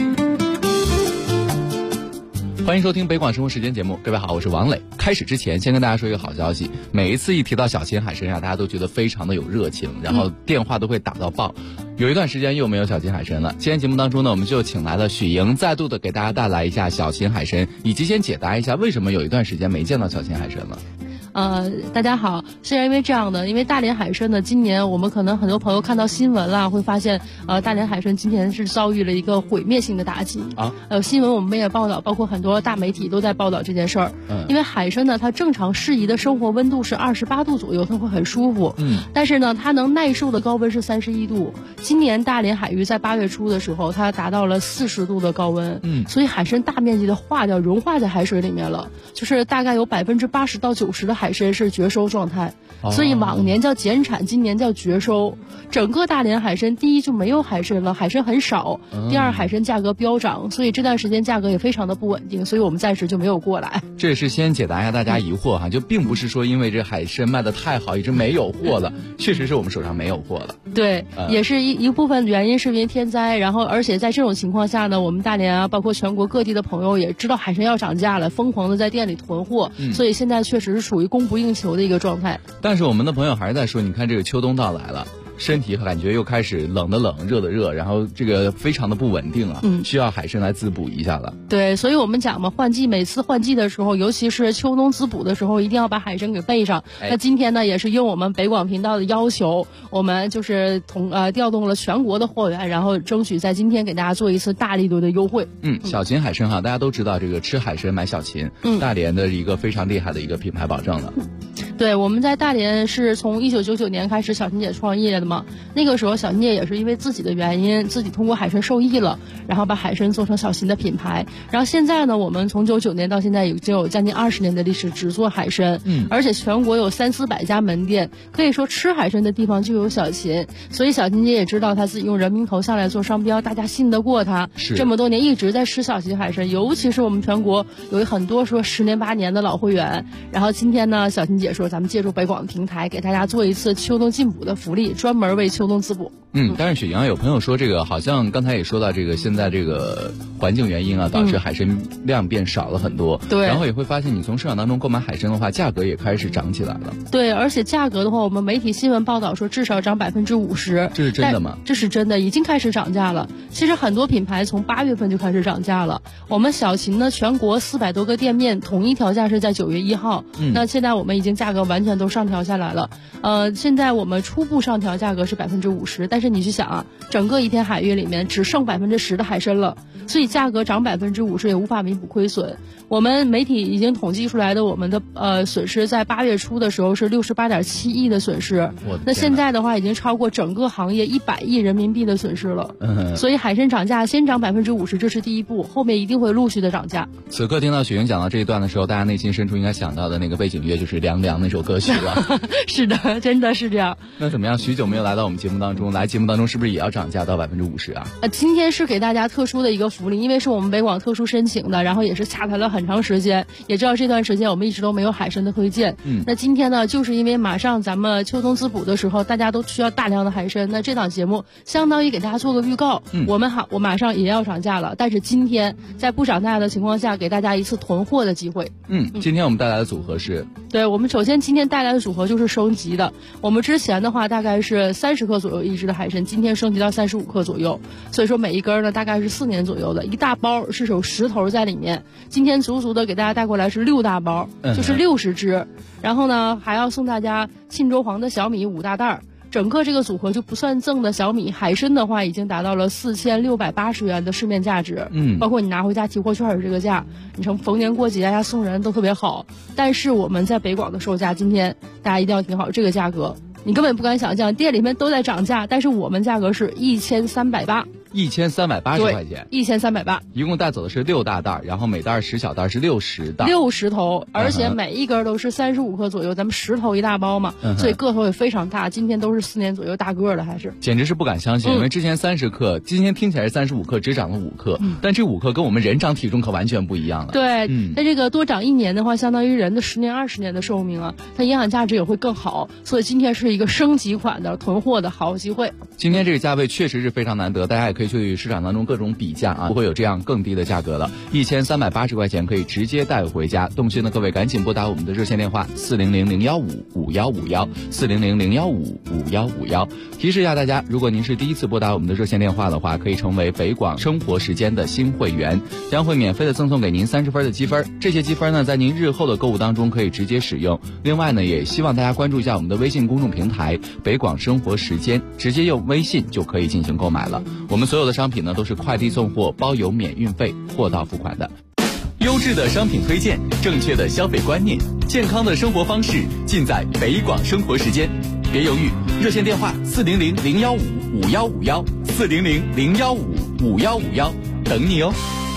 欢迎收听北广生活时间节目，各位好，我是王磊。开始之前先跟大家说一个好消息，每一次一提到小秦海参大家都觉得非常的有热情，然后电话都会打到爆。有一段时间又没有小秦海参了，今天节目当中呢，我们就请来了许莹，再度的给大家带来一下小秦海参，以及先解答一下为什么有一段时间没见到小秦海参了。 大家好，是因为这样的，因为大连海参呢，今年我们可能很多朋友看到新闻了，会发现，大连海参今年是遭遇了一个毁灭性的打击啊。新闻我们也报道，包括很多大媒体都在报道这件事儿。因为海参呢，它正常适宜的生活温度是28度左右，它会很舒服。但是呢，它能耐受的高温是31度。今年大连海域在8月初的时候，它达到了40度的高温。所以海参大面积的化掉，融化在海水里面了，就是大概有80%到90%的海参是绝收状态，所以往年叫减产，今年叫绝收。整个大连海参，第一就没有海参了，海参很少；第二，海参价格飙涨，所以这段时间价格也非常的不稳定，所以我们暂时就没有过来。 这也是先解答一下大家疑惑哈，就并不是说因为这海参卖的太好，一直没有货了，确实是我们手上没有货了。 对，也是一部分原因是因为天灾，然后而且在这种情况下呢，我们大连啊，包括全国各地的朋友也知道海参要涨价了，疯狂的在店里囤货，所以现在确实是属于供不应求的一个状态。 但是我们的朋友还是在说，你看这个秋冬到来了，身体感觉又开始冷的冷，热的热，然后这个非常的不稳定啊，需要海参来滋补一下了。 对，所以我们讲嘛，每次换季的时候，尤其是秋冬滋补的时候，一定要把海参给备上。那今天呢，也是应我们北广频道的要求，我们就是调动了全国的货源，然后争取在今天给大家做一次大力度的优惠。 小秦海参哈，大家都知道这个吃海参买小秦，大连的一个非常厉害的一个品牌保证了。 对，我们在大连是从1999年开始小秦姐创业的嘛，那个时候小秦姐也是因为自己的原因，自己通过海参受益了，然后把海参做成小秦的品牌。然后现在呢，我们从99年到现在已经有将近20年的历史，只做海参，而且全国有300-400家门店，可以说吃海参的地方就有小秦。所以小秦姐也知道她自己用人名头下来做商标，大家信得过她，这么多年一直在吃小秦海参，尤其是我们全国有很多说10年8年的老会员。然后今天呢，小秦姐说咱们借助北广的平台给大家做一次秋冬进补的福利，专门为秋冬滋补。 但是雪莹有朋友说这个好像刚才也说到这个现在这个环境原因啊，导致海参量变少了很多。对，然后也会发现你从市场当中购买海参的话，价格也开始涨起来了。 对，而且价格的话，我们媒体新闻报道说至少涨50%。 这是真的吗？ 这是真的，已经开始涨价了。其实很多品牌从8月份就开始涨价了。我们小秦呢，全国400多个店面统一调价是在9月1号。那现在我们已经价格价格完全都上调下来了。现在我们初步上调价格是50%，但是你去想啊，整个一天海域里面只剩10%的海参了，所以价格涨50%也无法弥补亏损。我们媒体已经统计出来的，我们的损失在8月初的时候是68.7亿的损失，那现在的话已经超过整个行业100亿人民币的损失了。所以海参涨价先涨50%，这是第一步，后面一定会陆续的涨价。 此刻听到雪莹讲到这一段的时候，大家内心深处应该想到的那个背景乐就是《凉凉》那首歌曲了。 是的，真的是这样。 那怎么样？许久没有来到我们节目当中，来节目当中是不是也要涨价到50%啊？ 今天是给大家特殊的一个福利，因为是我们北广特殊申请的，然后也是下台了很长时间，也知道这段时间我们一直都没有海参的推荐。那今天呢，就是因为马上咱们秋冬滋补的时候，大家都需要大量的海参，那这档节目相当于给大家做个预告。我马上也要涨价了，但是今天在不涨价的情况下，给大家一次囤货的机会。 今天我们带来的组合是， 对，我们首先今天带来的组合就是升级的。我们之前的话大概是30克左右一只的海参，今天升级到35克左右，所以说每一根呢大概是4年左右的，一大包是有10头在里面。今天足足的给大家带过来是6大包，就是60只，然后呢还要送大家沁州黄的小米5大袋。整个这个组合就不算赠的小米海参的话，已经达到了4680元的市面价值。包括你拿回家提货券的这个价，你从逢年过节大家送人都特别好。但是我们在北广的售价，今天大家一定要听好这个价格，你根本不敢想象，店里面都在涨价，但是我们价格是1380。 1380块钱 ，1380， 一共带走的是6大袋，然后每袋10小袋是60袋 ，60头，而且每一根都是35克左右，咱们10头一大包嘛，所以个头也非常大。今天都是4年左右大个的，还是简直是不敢相信，因为之前30克，今天听起来是35克，只涨了5克，但这5克跟我们人长体重可完全不一样了。 对，那这个多长1年的话，相当于人的10年20年的寿命啊，它营养价值也会更好，所以今天是一个升级款的囤货的好机会。 今天这个价位确实是非常难得，大家也可以去市场当中各种比价啊，不会有这样更低的价格了。1380块钱可以直接带回家。动心的各位赶紧拨打我们的热线电话400-015-5151，400-015-5151。提示一下大家，如果您是第一次拨打我们的热线电话的话，可以成为北广生活时间的新会员，将会免费的赠送给您30分的积分。这些积分呢，在您日后的购物当中可以直接使用。另外呢，也希望大家关注一下我们的微信公众平台北广生活时间，直接用微信就可以进行购买了。我们所有的商品呢都是快递送货，包邮免运费，货到付款的。 优质的商品推荐，正确的消费观念，健康的生活方式，尽在北广生活时间。别犹豫，热线电话400-015-5151，400-015-5151，等你哦。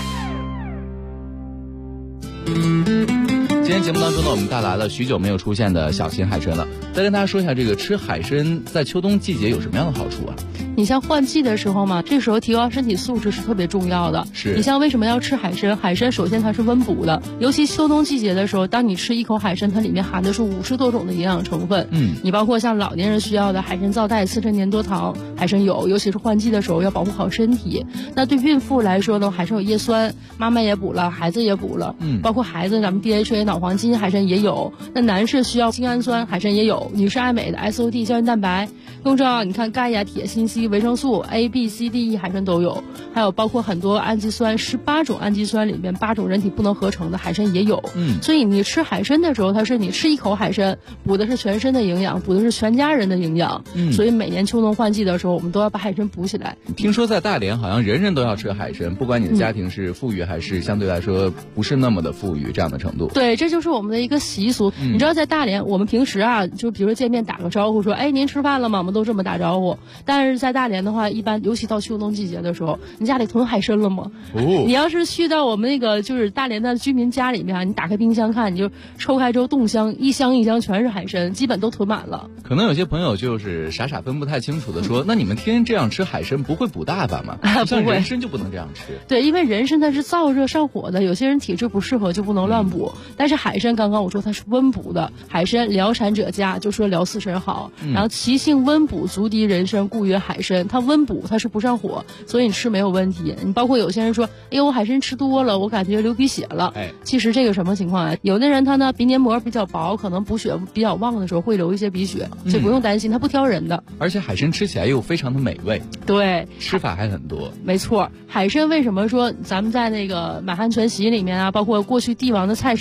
今天节目当中呢，我们带来了许久没有出现的小型海参了。再跟大家说一下，这个吃海参在秋冬季节有什么样的好处啊？ 你像换季的时候嘛，这时候提高身体素质是特别重要的。 是你像为什么要吃海参？海参首先它是温补的，尤其秋冬季节的时候，当你吃一口海参，它里面含的是50多种的营养成分。你包括像老年人需要的海参皂苷、刺身粘多糖，海参有，尤其是换季的时候要保护好身体。那对孕妇来说呢，海参有叶酸，妈妈也补了，孩子也补了。包括孩子咱们 DHA 脑黄金海参也有。那男士需要精氨酸，海参也有。女士爱美的 SOD 胶原蛋白。更重要，你看钙呀、铁、锌、硒、维生素 A、B、C、D、E 海参都有，还有包括很多氨基酸，18种氨基酸里面8种人体不能合成的海参也有。所以你吃海参的时候，它是你吃一口海参，补的是全身的营养，补的是全家人的营养。所以每年秋冬换季的时候，我们都要把海参补起来。 听说在大连好像人人都要吃海参，不管你的家庭是富裕还是相对来说不是那么的富裕这样的程度。 对，这就是我们的一个习俗。你知道在大连，我们平时啊，就比如说见面打个招呼说，哎，您吃饭了吗？我们都这么打招呼。但是在大连的话，一般尤其到秋冬季节的时候，你家里囤海参了吗？你要是去到我们那个就是大连的居民家里面，你打开冰箱看，你就抽开之后冻箱，一箱一箱全是海参，基本都囤满了。 可能有些朋友就是傻傻分不太清楚的说，那你们天天这样吃海参，不会补大发吗？像人参就不能这样吃。 对，因为人参它是燥热上火的，有些人体质不适合就不能乱补。但是海参刚刚我说它是温补的，海参疗产者佳，就说疗四神好。然后其性温补，足敌人参，故曰海参。它温补，它是不上火，所以你吃没有问题。你包括有些人说，哎呦，我海参吃多了，我感觉流鼻血了。其实这个什么情况啊？有的人他呢鼻黏膜比较薄，可能补血比较旺的时候会流一些鼻血，所以不用担心，它不挑人的。 而且海参吃起来又非常的美味。 对， 吃法还很多。 没错，海参为什么说咱们在那个满汉全席里面啊，包括过去帝王的菜式里面，海参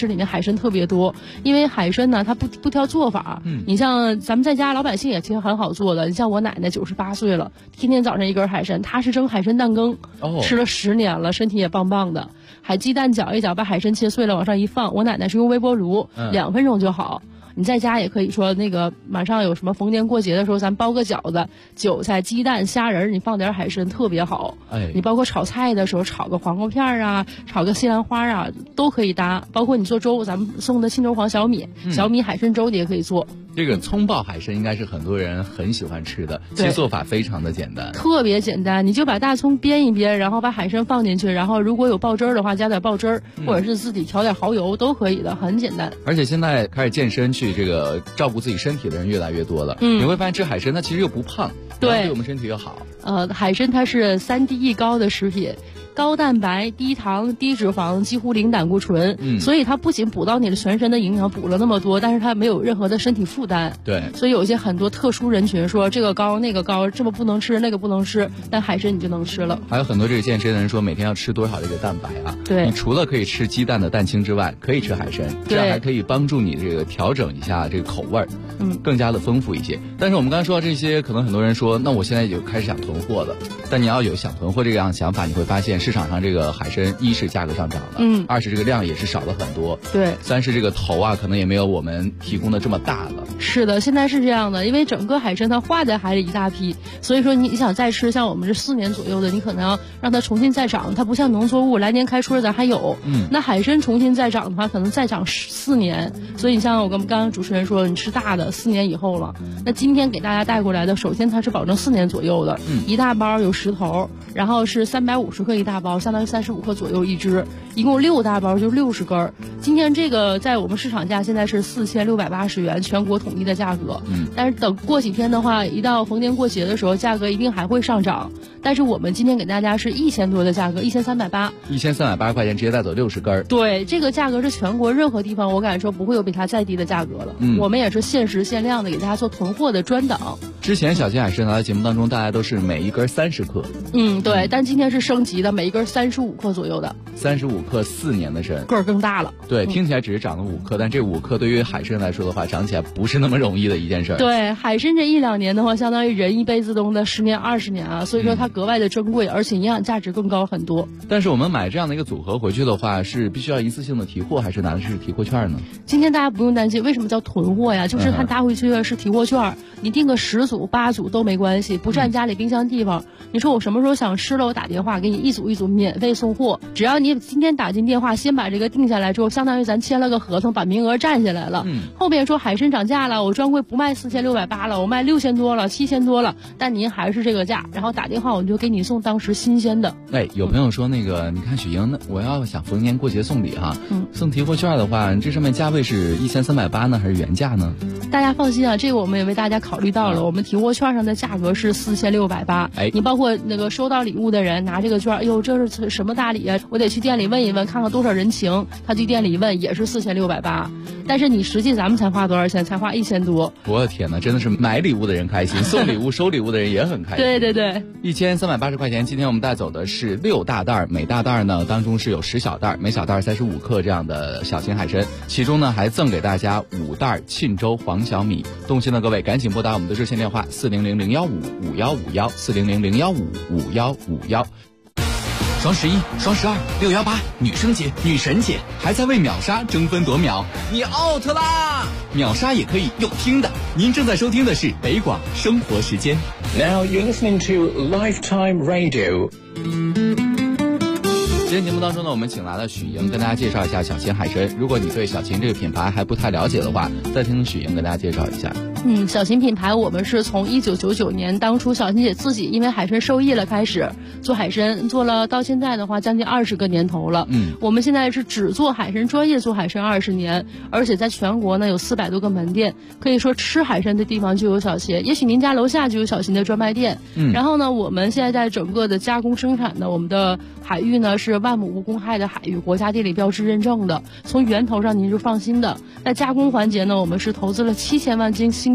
参特别多，因为海参呢它不挑做法，你像咱们在家老百姓也其实很好做的，你像我奶奶98岁了，天天早上一根海参，她是蒸海参蛋羹，吃了10年了，身体也棒棒的。海鸡蛋搅一搅，把海参切碎了往上一放，我奶奶是用微波炉，2分钟就好。你在家也可以说那个马上有什么逢年过节的时候，咱包个饺子，韭菜、鸡蛋、虾仁，你放点海参特别好。你包括炒菜的时候，炒个黄瓜片啊，炒个西兰花啊，都可以搭。包括你做粥，咱们送的沁州黄小米，小米海参粥你也可以做。 这个葱爆海参应该是很多人很喜欢吃的，其实做法非常的简单， 特别简单。你就把大葱煸一煸，然后把海参放进去，然后如果有爆汁儿的话，加点爆汁儿，或者是自己调点蚝油都可以的，很简单。 而且现在开始健身去这个照顾自己身体的人越来越多了，你会发现吃海参它其实又不胖，对我们身体又好。 海参它是3低1高的食品。高蛋白、低糖、低脂肪，几乎零胆固醇，所以它不仅补到你的全身的营养，补了那么多，但是它没有任何的身体负担。 对， 所以有一些很多特殊人群说这个高那个高，这么不能吃那个不能吃，但海参你就能吃了。 还有很多这个健身的人说每天要吃多少这个蛋白啊？ 对， 你除了可以吃鸡蛋的蛋清之外，可以吃海参，这样还可以帮助你这个调整一下这个口味儿，更加的丰富一些。但是我们刚才说到这些，可能很多人说，那我现在就开始想囤货了。但你要有想囤货这样的想法，你会发现市场上这个海参一是价格上涨了，2是这个量也是少了很多， 对 ，3是这个头啊可能也没有我们提供的这么大了。 是的，现在是这样的，因为整个海参它化在海里一大批，所以说你想再吃，像我们这4年左右的，你可能要让它重新再长，它不像农作物来年开春咱还有，那海参重新再长的话，可能再长4年，所以你像我跟刚刚主持人说，你吃大的4年以后了，那今天给大家带过来的，首先它是保证4年左右的，一大包有10头，然后是350克一大包，相当于35克左右一只，一共6大包就60根。今天这个在我们市场价现在是4680元，全国统一的价格。但是等过几天的话，一到逢年过节的时候，价格一定还会上涨。但是我们今天给大家是1000多的价格，1380，1380 块钱直接带走60根。 对，这个价格是全国任何地方我敢说不会有比它再低的价格了。我们也是限时限量的给大家做囤货的专档。 之前小金海参来到节目当中，大家都是每一根30克。 对，但今天是升级的，每一根35克左右的。 35克4年的参， 个儿更大了。 对，听起来只是长了5克，但这5克对于海参来说的话，长起来不是那么容易的一件事。 对，海参这1-2年的话，相当于人一辈子中的10年20年啊，所以说它格外的珍贵，而且营养价值更高很多。 但是我们买这样的一个组合回去的话，是必须要一次性的提货，还是拿的是提货券呢？ 今天大家不用担心，为什么叫囤货呀？就是它拿回去的是提货券，你订个10组8组都没关系，不占家里冰箱地方。你说我什么时候想吃了，我打电话给你一组一组免费送货，只要你今天打进电话，先把这个定下来之后，相当于咱签了个合同，把名额占下来了。后面说海参涨价了，我专柜不卖4680了，我卖6000多了，7000多了，但您还是这个价，然后打电话我们就给你送当时新鲜的。 有朋友说那个，你看雪莹，那我要想逢年过节送礼哈，送提货券的话，这上面价位是1380呢，还是原价呢？ 大家放心啊，这个我们也为大家考虑到了，我们提货券上的价格是4680。你包括那个收到礼物的人拿这个券，哎呦，这是什么大礼啊？我得去店里问一问，看看多少人情。他去店里一问也是4680，但是你实际咱们才花多少钱？才花1000多。 我的天哪，真的是买礼物的人开心，送礼物收礼物的人也很开心。 对对对 ，1380块钱。今天我们带走的是6大袋，每大袋呢当中是有10小袋，每小袋35克这样的小型海参，其中呢还赠给大家5袋沁州黄小米。动心的各位赶紧拨打我们的热线电话400-015-5151，400-015-5151。 双11、双12、618，女生节、女神节，还在为秒杀争分夺秒，你 out 啦！秒杀也可以用听的。您正在收听的是北广生活时间。 Now you're listening to Lifetime Radio。 今天节目当中呢，我们请来了许莹跟大家介绍一下小秦海参。如果你对小秦这个品牌还不太了解的话，再听许莹跟大家介绍一下。 小秦品牌我们是从1999年当初小秦姐自己因为海参受益了开始做海参，做了到现在的话将近20个年头了。我们现在是只做海参，专业做海参20年，而且在全国呢有400多个门店，可以说吃海参的地方就有小秦，也许您家楼下就有小秦的专卖店。然后呢，我们现在在整个的加工生产的我们的海域呢是万亩无公害的海域，国家地理标志认证的，从源头上您是放心的。在加工环节呢，我们是投资了7000万斤新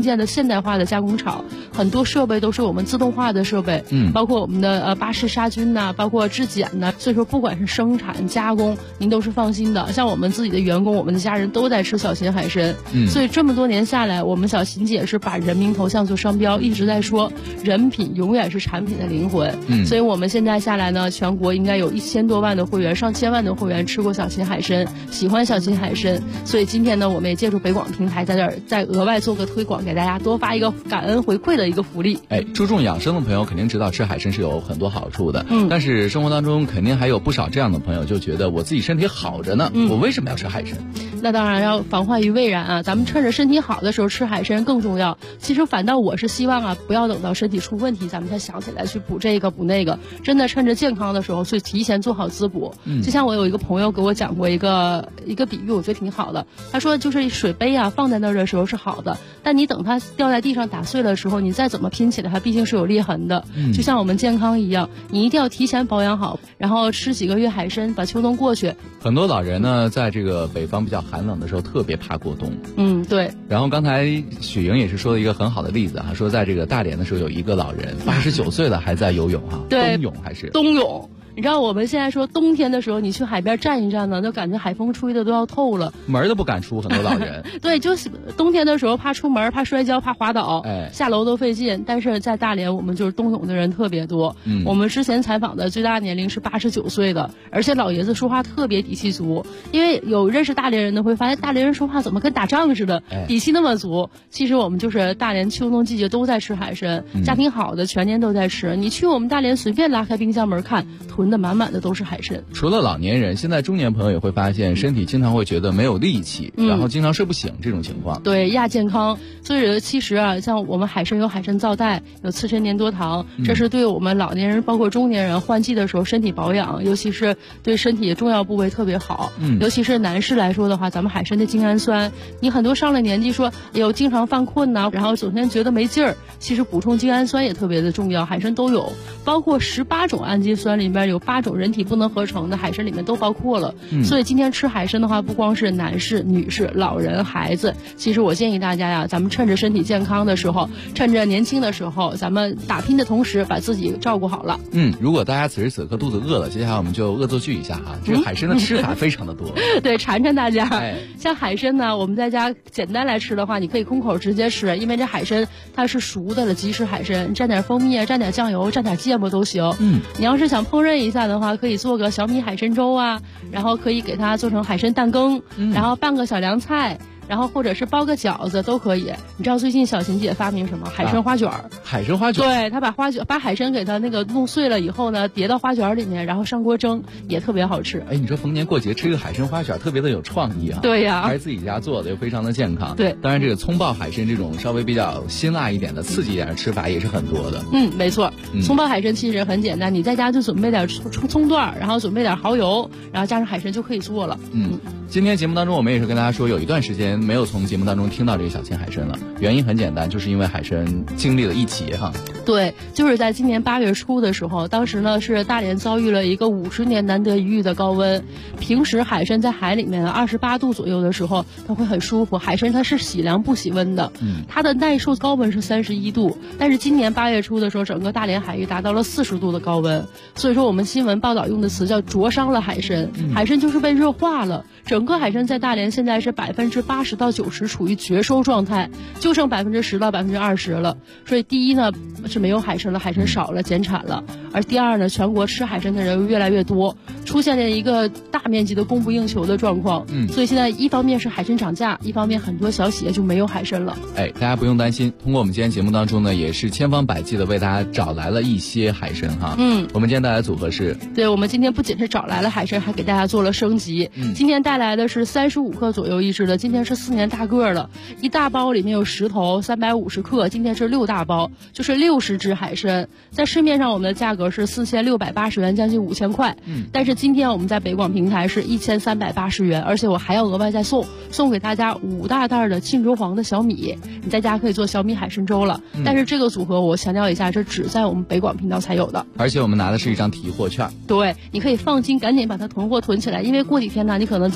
新建的现代化的加工厂，很多设备都是我们自动化的设备，包括我们的巴氏杀菌呐，包括质检呐，所以说不管是生产加工，您都是放心的。像我们自己的员工，我们的家人都在吃小秦海参，所以这么多年下来，我们小秦姐是把人民头像做商标，一直在说人品永远是产品的灵魂。所以我们现在下来呢，全国应该有1000多万的会员，上千万的会员吃过小秦海参，喜欢小秦海参。所以今天呢，我们也借助北广平台在这儿再额外做个推广，给大家多发一个感恩回馈的一个福利。 注重养生的朋友肯定知道吃海参是有很多好处的，但是生活当中肯定还有不少这样的朋友就觉得我自己身体好着呢，我为什么要吃海参？ 那当然要防患于未然啊！咱们趁着身体好的时候吃海参更重要。其实反倒我是希望啊，不要等到身体出问题，咱们才想起来去补这个补那个。真的趁着健康的时候，所以提前做好滋补。就像我有一个朋友给我讲过一个比喻，我觉得挺好的。他说就是水杯啊放在那儿的时候是好的，但你等它掉在地上打碎了的时候，你再怎么拼起来，它毕竟是有裂痕的。就像我们健康一样，你一定要提前保养好，然后吃几个月海参，把秋冬过去。 很多老人呢，在这个北方比较寒冷的时候，特别怕过冬。 对。 然后刚才许莹也是说了一个很好的例子哈，说在这个大连的时候有一个老人89岁了还在游泳哈， 对， 冬泳还是冬泳。你知道我们现在说冬天的时候，你去海边站一站呢，就感觉海风吹的都要透了， 门都不敢出，很多老人。 对，就是冬天的时候怕出门，怕摔跤，怕滑倒，下楼都费劲。但是在大连，我们就是冬泳的人特别多。我们之前采访的最大年龄是89岁的，而且老爷子说话特别底气足。因为有认识大连人的会发现，大连人说话怎么跟打仗似的，底气那么足。其实我们就是大连秋冬季节都在吃海参，家庭好的全年都在吃。你去我们大连随便拉开冰箱门看，囤的满满的都是海参。 除了老年人，现在中年朋友也会发现身体经常会觉得没有力气，然后经常睡不醒这种情况。 对，亚健康。所以其实啊，像我们海参有海参皂苷，有刺参粘多糖，这是对我们老年人包括中年人换季的时候身体保养，尤其是对身体重要部位特别好。尤其是男士来说的话，咱们海参的精氨酸，你很多上了年纪说有经常犯困呐，然后整天觉得没劲儿，其实补充精氨酸也特别的重要，海参都有，包括18种氨基酸里面有8种人体不能合成的，海参里面都包括了。所以今天吃海参的话，不光是男士、女士、老人、孩子，其实我建议大家呀，咱们趁着身体健康的时候，趁着年轻的时候，咱们打拼的同时把自己照顾好了。 如果大家此时此刻肚子饿了，接下来我们就恶作剧一下哈，这个海参的吃法非常的多。 对，馋馋大家。像海参呢，我们在家简单来吃的话，你可以空口直接吃，因为这海参它是熟的了，即食海参，蘸点蜂蜜啊，蘸点酱油，蘸点芥末都行。你要是想烹饪一下的话，可以做个小米海参粥啊，然后可以给它做成海参蛋羹，然后拌个小凉菜，然后或者是包个饺子都可以。你知道最近小琴姐发明什么？海参花卷儿。 海参花卷。 对，她把海参给它那个弄碎了以后呢，叠到花卷里面，然后上锅蒸，也特别好吃。 你说逢年过节吃一个海参花卷，特别的有创意啊。 对呀， 还是自己家做的，又非常的健康。 对， 当然这个葱爆海参这种稍微比较辛辣一点的、刺激一点的吃法也是很多的。 没错。葱爆海参其实很简单，你在家就准备点葱段，然后准备点蚝油，然后加上海参就可以做了。 今天节目当中我们也是跟大家说，有一段时间没有从节目当中听到这个小秦海参了，原因很简单，就是因为海参经历了一劫哈。 对，就是在今年8月初的时候，当时呢是大连遭遇了一个50年难得一遇的高温。平时海参在海里面28度左右的时候，它会很舒服。海参它是喜凉不喜温的，它的耐受高温是31度，但是今年8月初的时候，整个大连海域达到了40度的高温。所以说我们新闻报道用的词叫灼伤了海参，海参就是被热化了。整个海参在大连现在是80%到90%处于绝收状态，就剩10%到20%了。所以第一呢是没有海参了，海参少了，减产了。而第二呢，全国吃海参的人越来越多，出现了一个大面积的供不应求的状况。所以现在一方面是海参涨价，一方面很多小企业就没有海参了。 大家不用担心，通过我们今天节目当中呢，也是千方百计的为大家找来了一些海参哈。我们今天带来的组合是， 对，我们今天不仅是找来了海参，还给大家做了升级。今天带来的是35克左右一只的，今天是4年大个了，一大包里面有10头，350克，今天是6大包，就是60只海参。在市面上我们的价格是4680元，将近5000块。但是今天我们在北广平台是1380元，而且我还要额外再送给大家5大袋的沁州黄的小米，你在家可以做小米海参粥了。但是这个组合我强调一下，这只在我们北广频道才有的， 而且我们拿的是一张提货券。 对，你可以放心，赶紧把它囤货囤起来，因为过几天呢，你可能在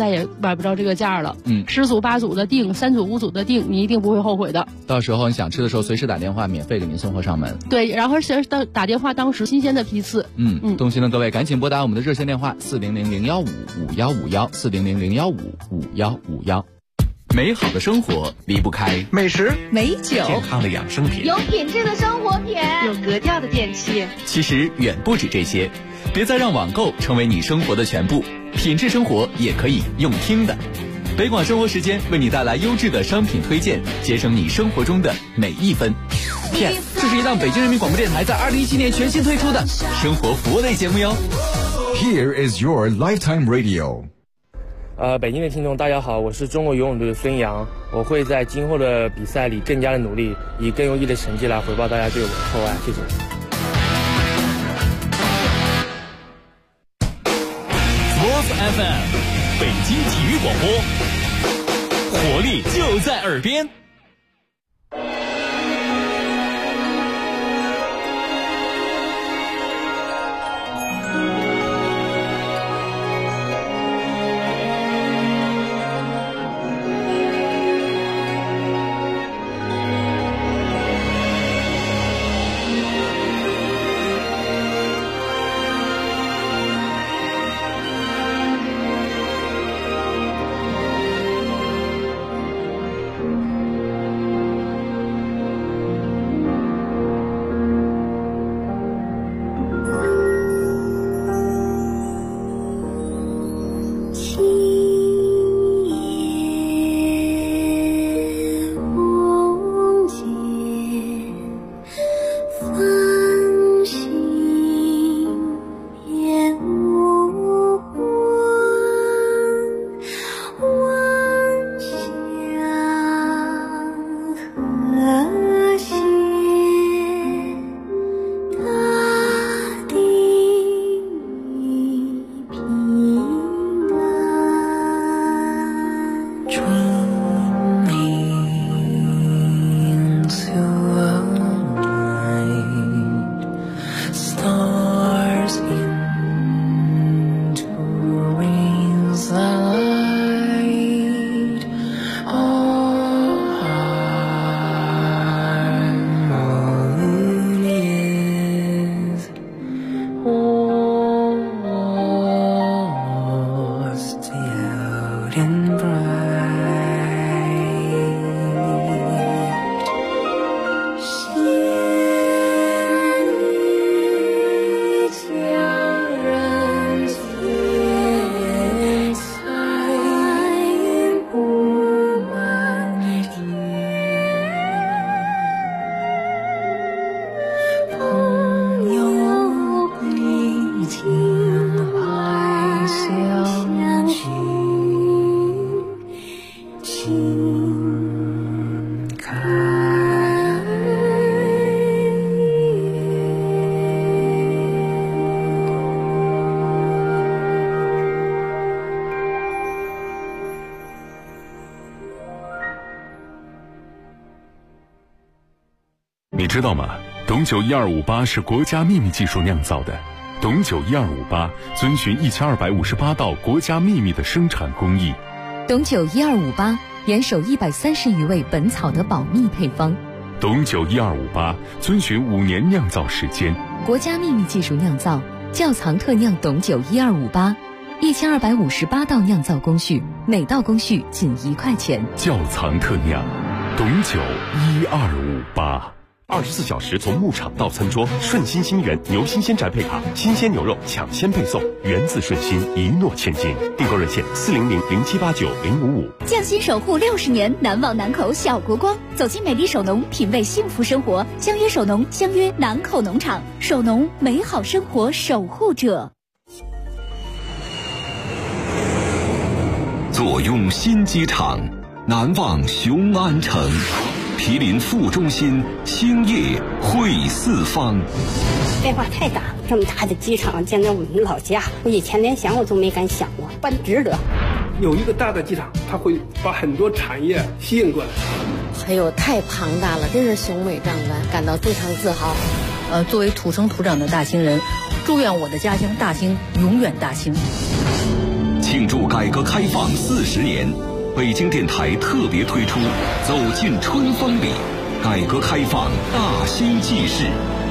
再也买不着这个价了。10组8组的订，3组5组的订，你一定不会后悔的。 到时候你想吃的时候，随时打电话，免费给您送货上门。 对，然后是打电话当时新鲜的批次。 动心的各位赶紧拨打我们的热线电话400-015-5151，400-015-5151。美好的生活离不开美食、 美酒、 健康的养生品、 有品质的生活品、 有格调的电器。 其实远不止这些，别再让网购成为你生活的全部，品质生活也可以用听的。北广生活时间为你带来优质的商品推荐，节省你生活中的每一分。 骗，这是一档北京人民广播电台在2017年全新推出的生活服务类节目哟。 Here is your lifetime radio。 北京的听众大家好，我是中国游泳队的孙杨，我会在今后的比赛里更加的努力，以更优异的成绩来回报大家对我的厚爱，谢谢。 Sports FM， 北京体育广播，活力就在耳边。 你知道吗？董酒1258是国家秘密技术酿造的。董酒1258遵循1258道国家秘密的生产工艺。 董酒1258严守130余味本草的保密配方。 董酒1258遵循5年酿造时间。 国家秘密技术酿造，窖藏特酿董酒1258，1258道酿造工序，每道工序仅1块钱。 窖藏特酿，董酒1258。24小时从牧场到餐桌，顺心新源牛新鲜宅配卡，新鲜牛肉抢先配送，源自顺心，一诺千金。订购热线400-0789-055。 匠心守护60年，难忘南口小国光。走进美丽首农，品味幸福生活。相约首农，相约南口农场。首农，美好生活守护者。 坐拥新机场，难忘雄安城。毗邻副中心，兴业汇四方。 变化太大，这么大的机场建在我们老家，我以前连想我都没敢想过，办值得。 有一个大的机场，它会把很多产业吸引过来。 还有太庞大了，真是雄伟壮观，感到非常自豪。 作为土生土长的大兴人，祝愿我的家乡大兴永远大兴。 7 庆祝改革开放40年，北京电台特别推出《走进春风里》，改革开放大兴纪事。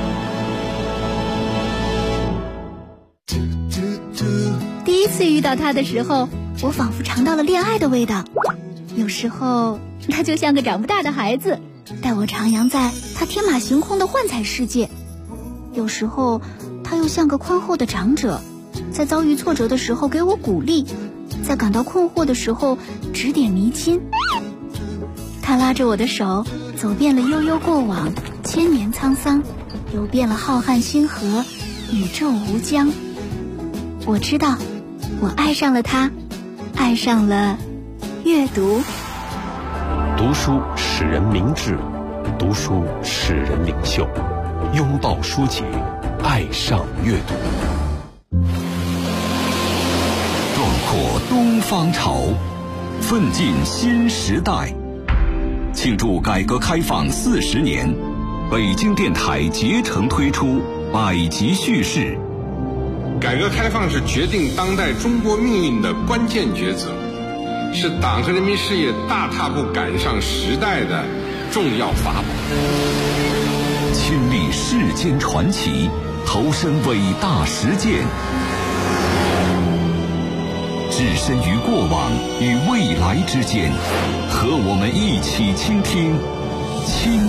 第一次遇到他的时候，我仿佛尝到了恋爱的味道。有时候他就像个长不大的孩子，带我徜徉在他天马行空的幻彩世界；有时候他又像个宽厚的长者，在遭遇挫折的时候给我鼓励，在感到困惑的时候指点迷津。他拉着我的手，走遍了悠悠过往，千年沧桑，游遍了浩瀚星河，宇宙无疆。我知道，我爱上了他，爱上了阅读。 读书使人明智，读书使人领袖。拥抱书籍，爱上阅读。 壮阔东方潮，奋进新时代。庆祝改革开放40年，北京电台竭诚推出百集叙事。 改革开放是决定当代中国命运的关键抉择，是党和人民事业大踏步赶上时代的重要法宝。 亲历世间传奇，投身伟大实践，置身于过往与未来之间，和我们一起倾听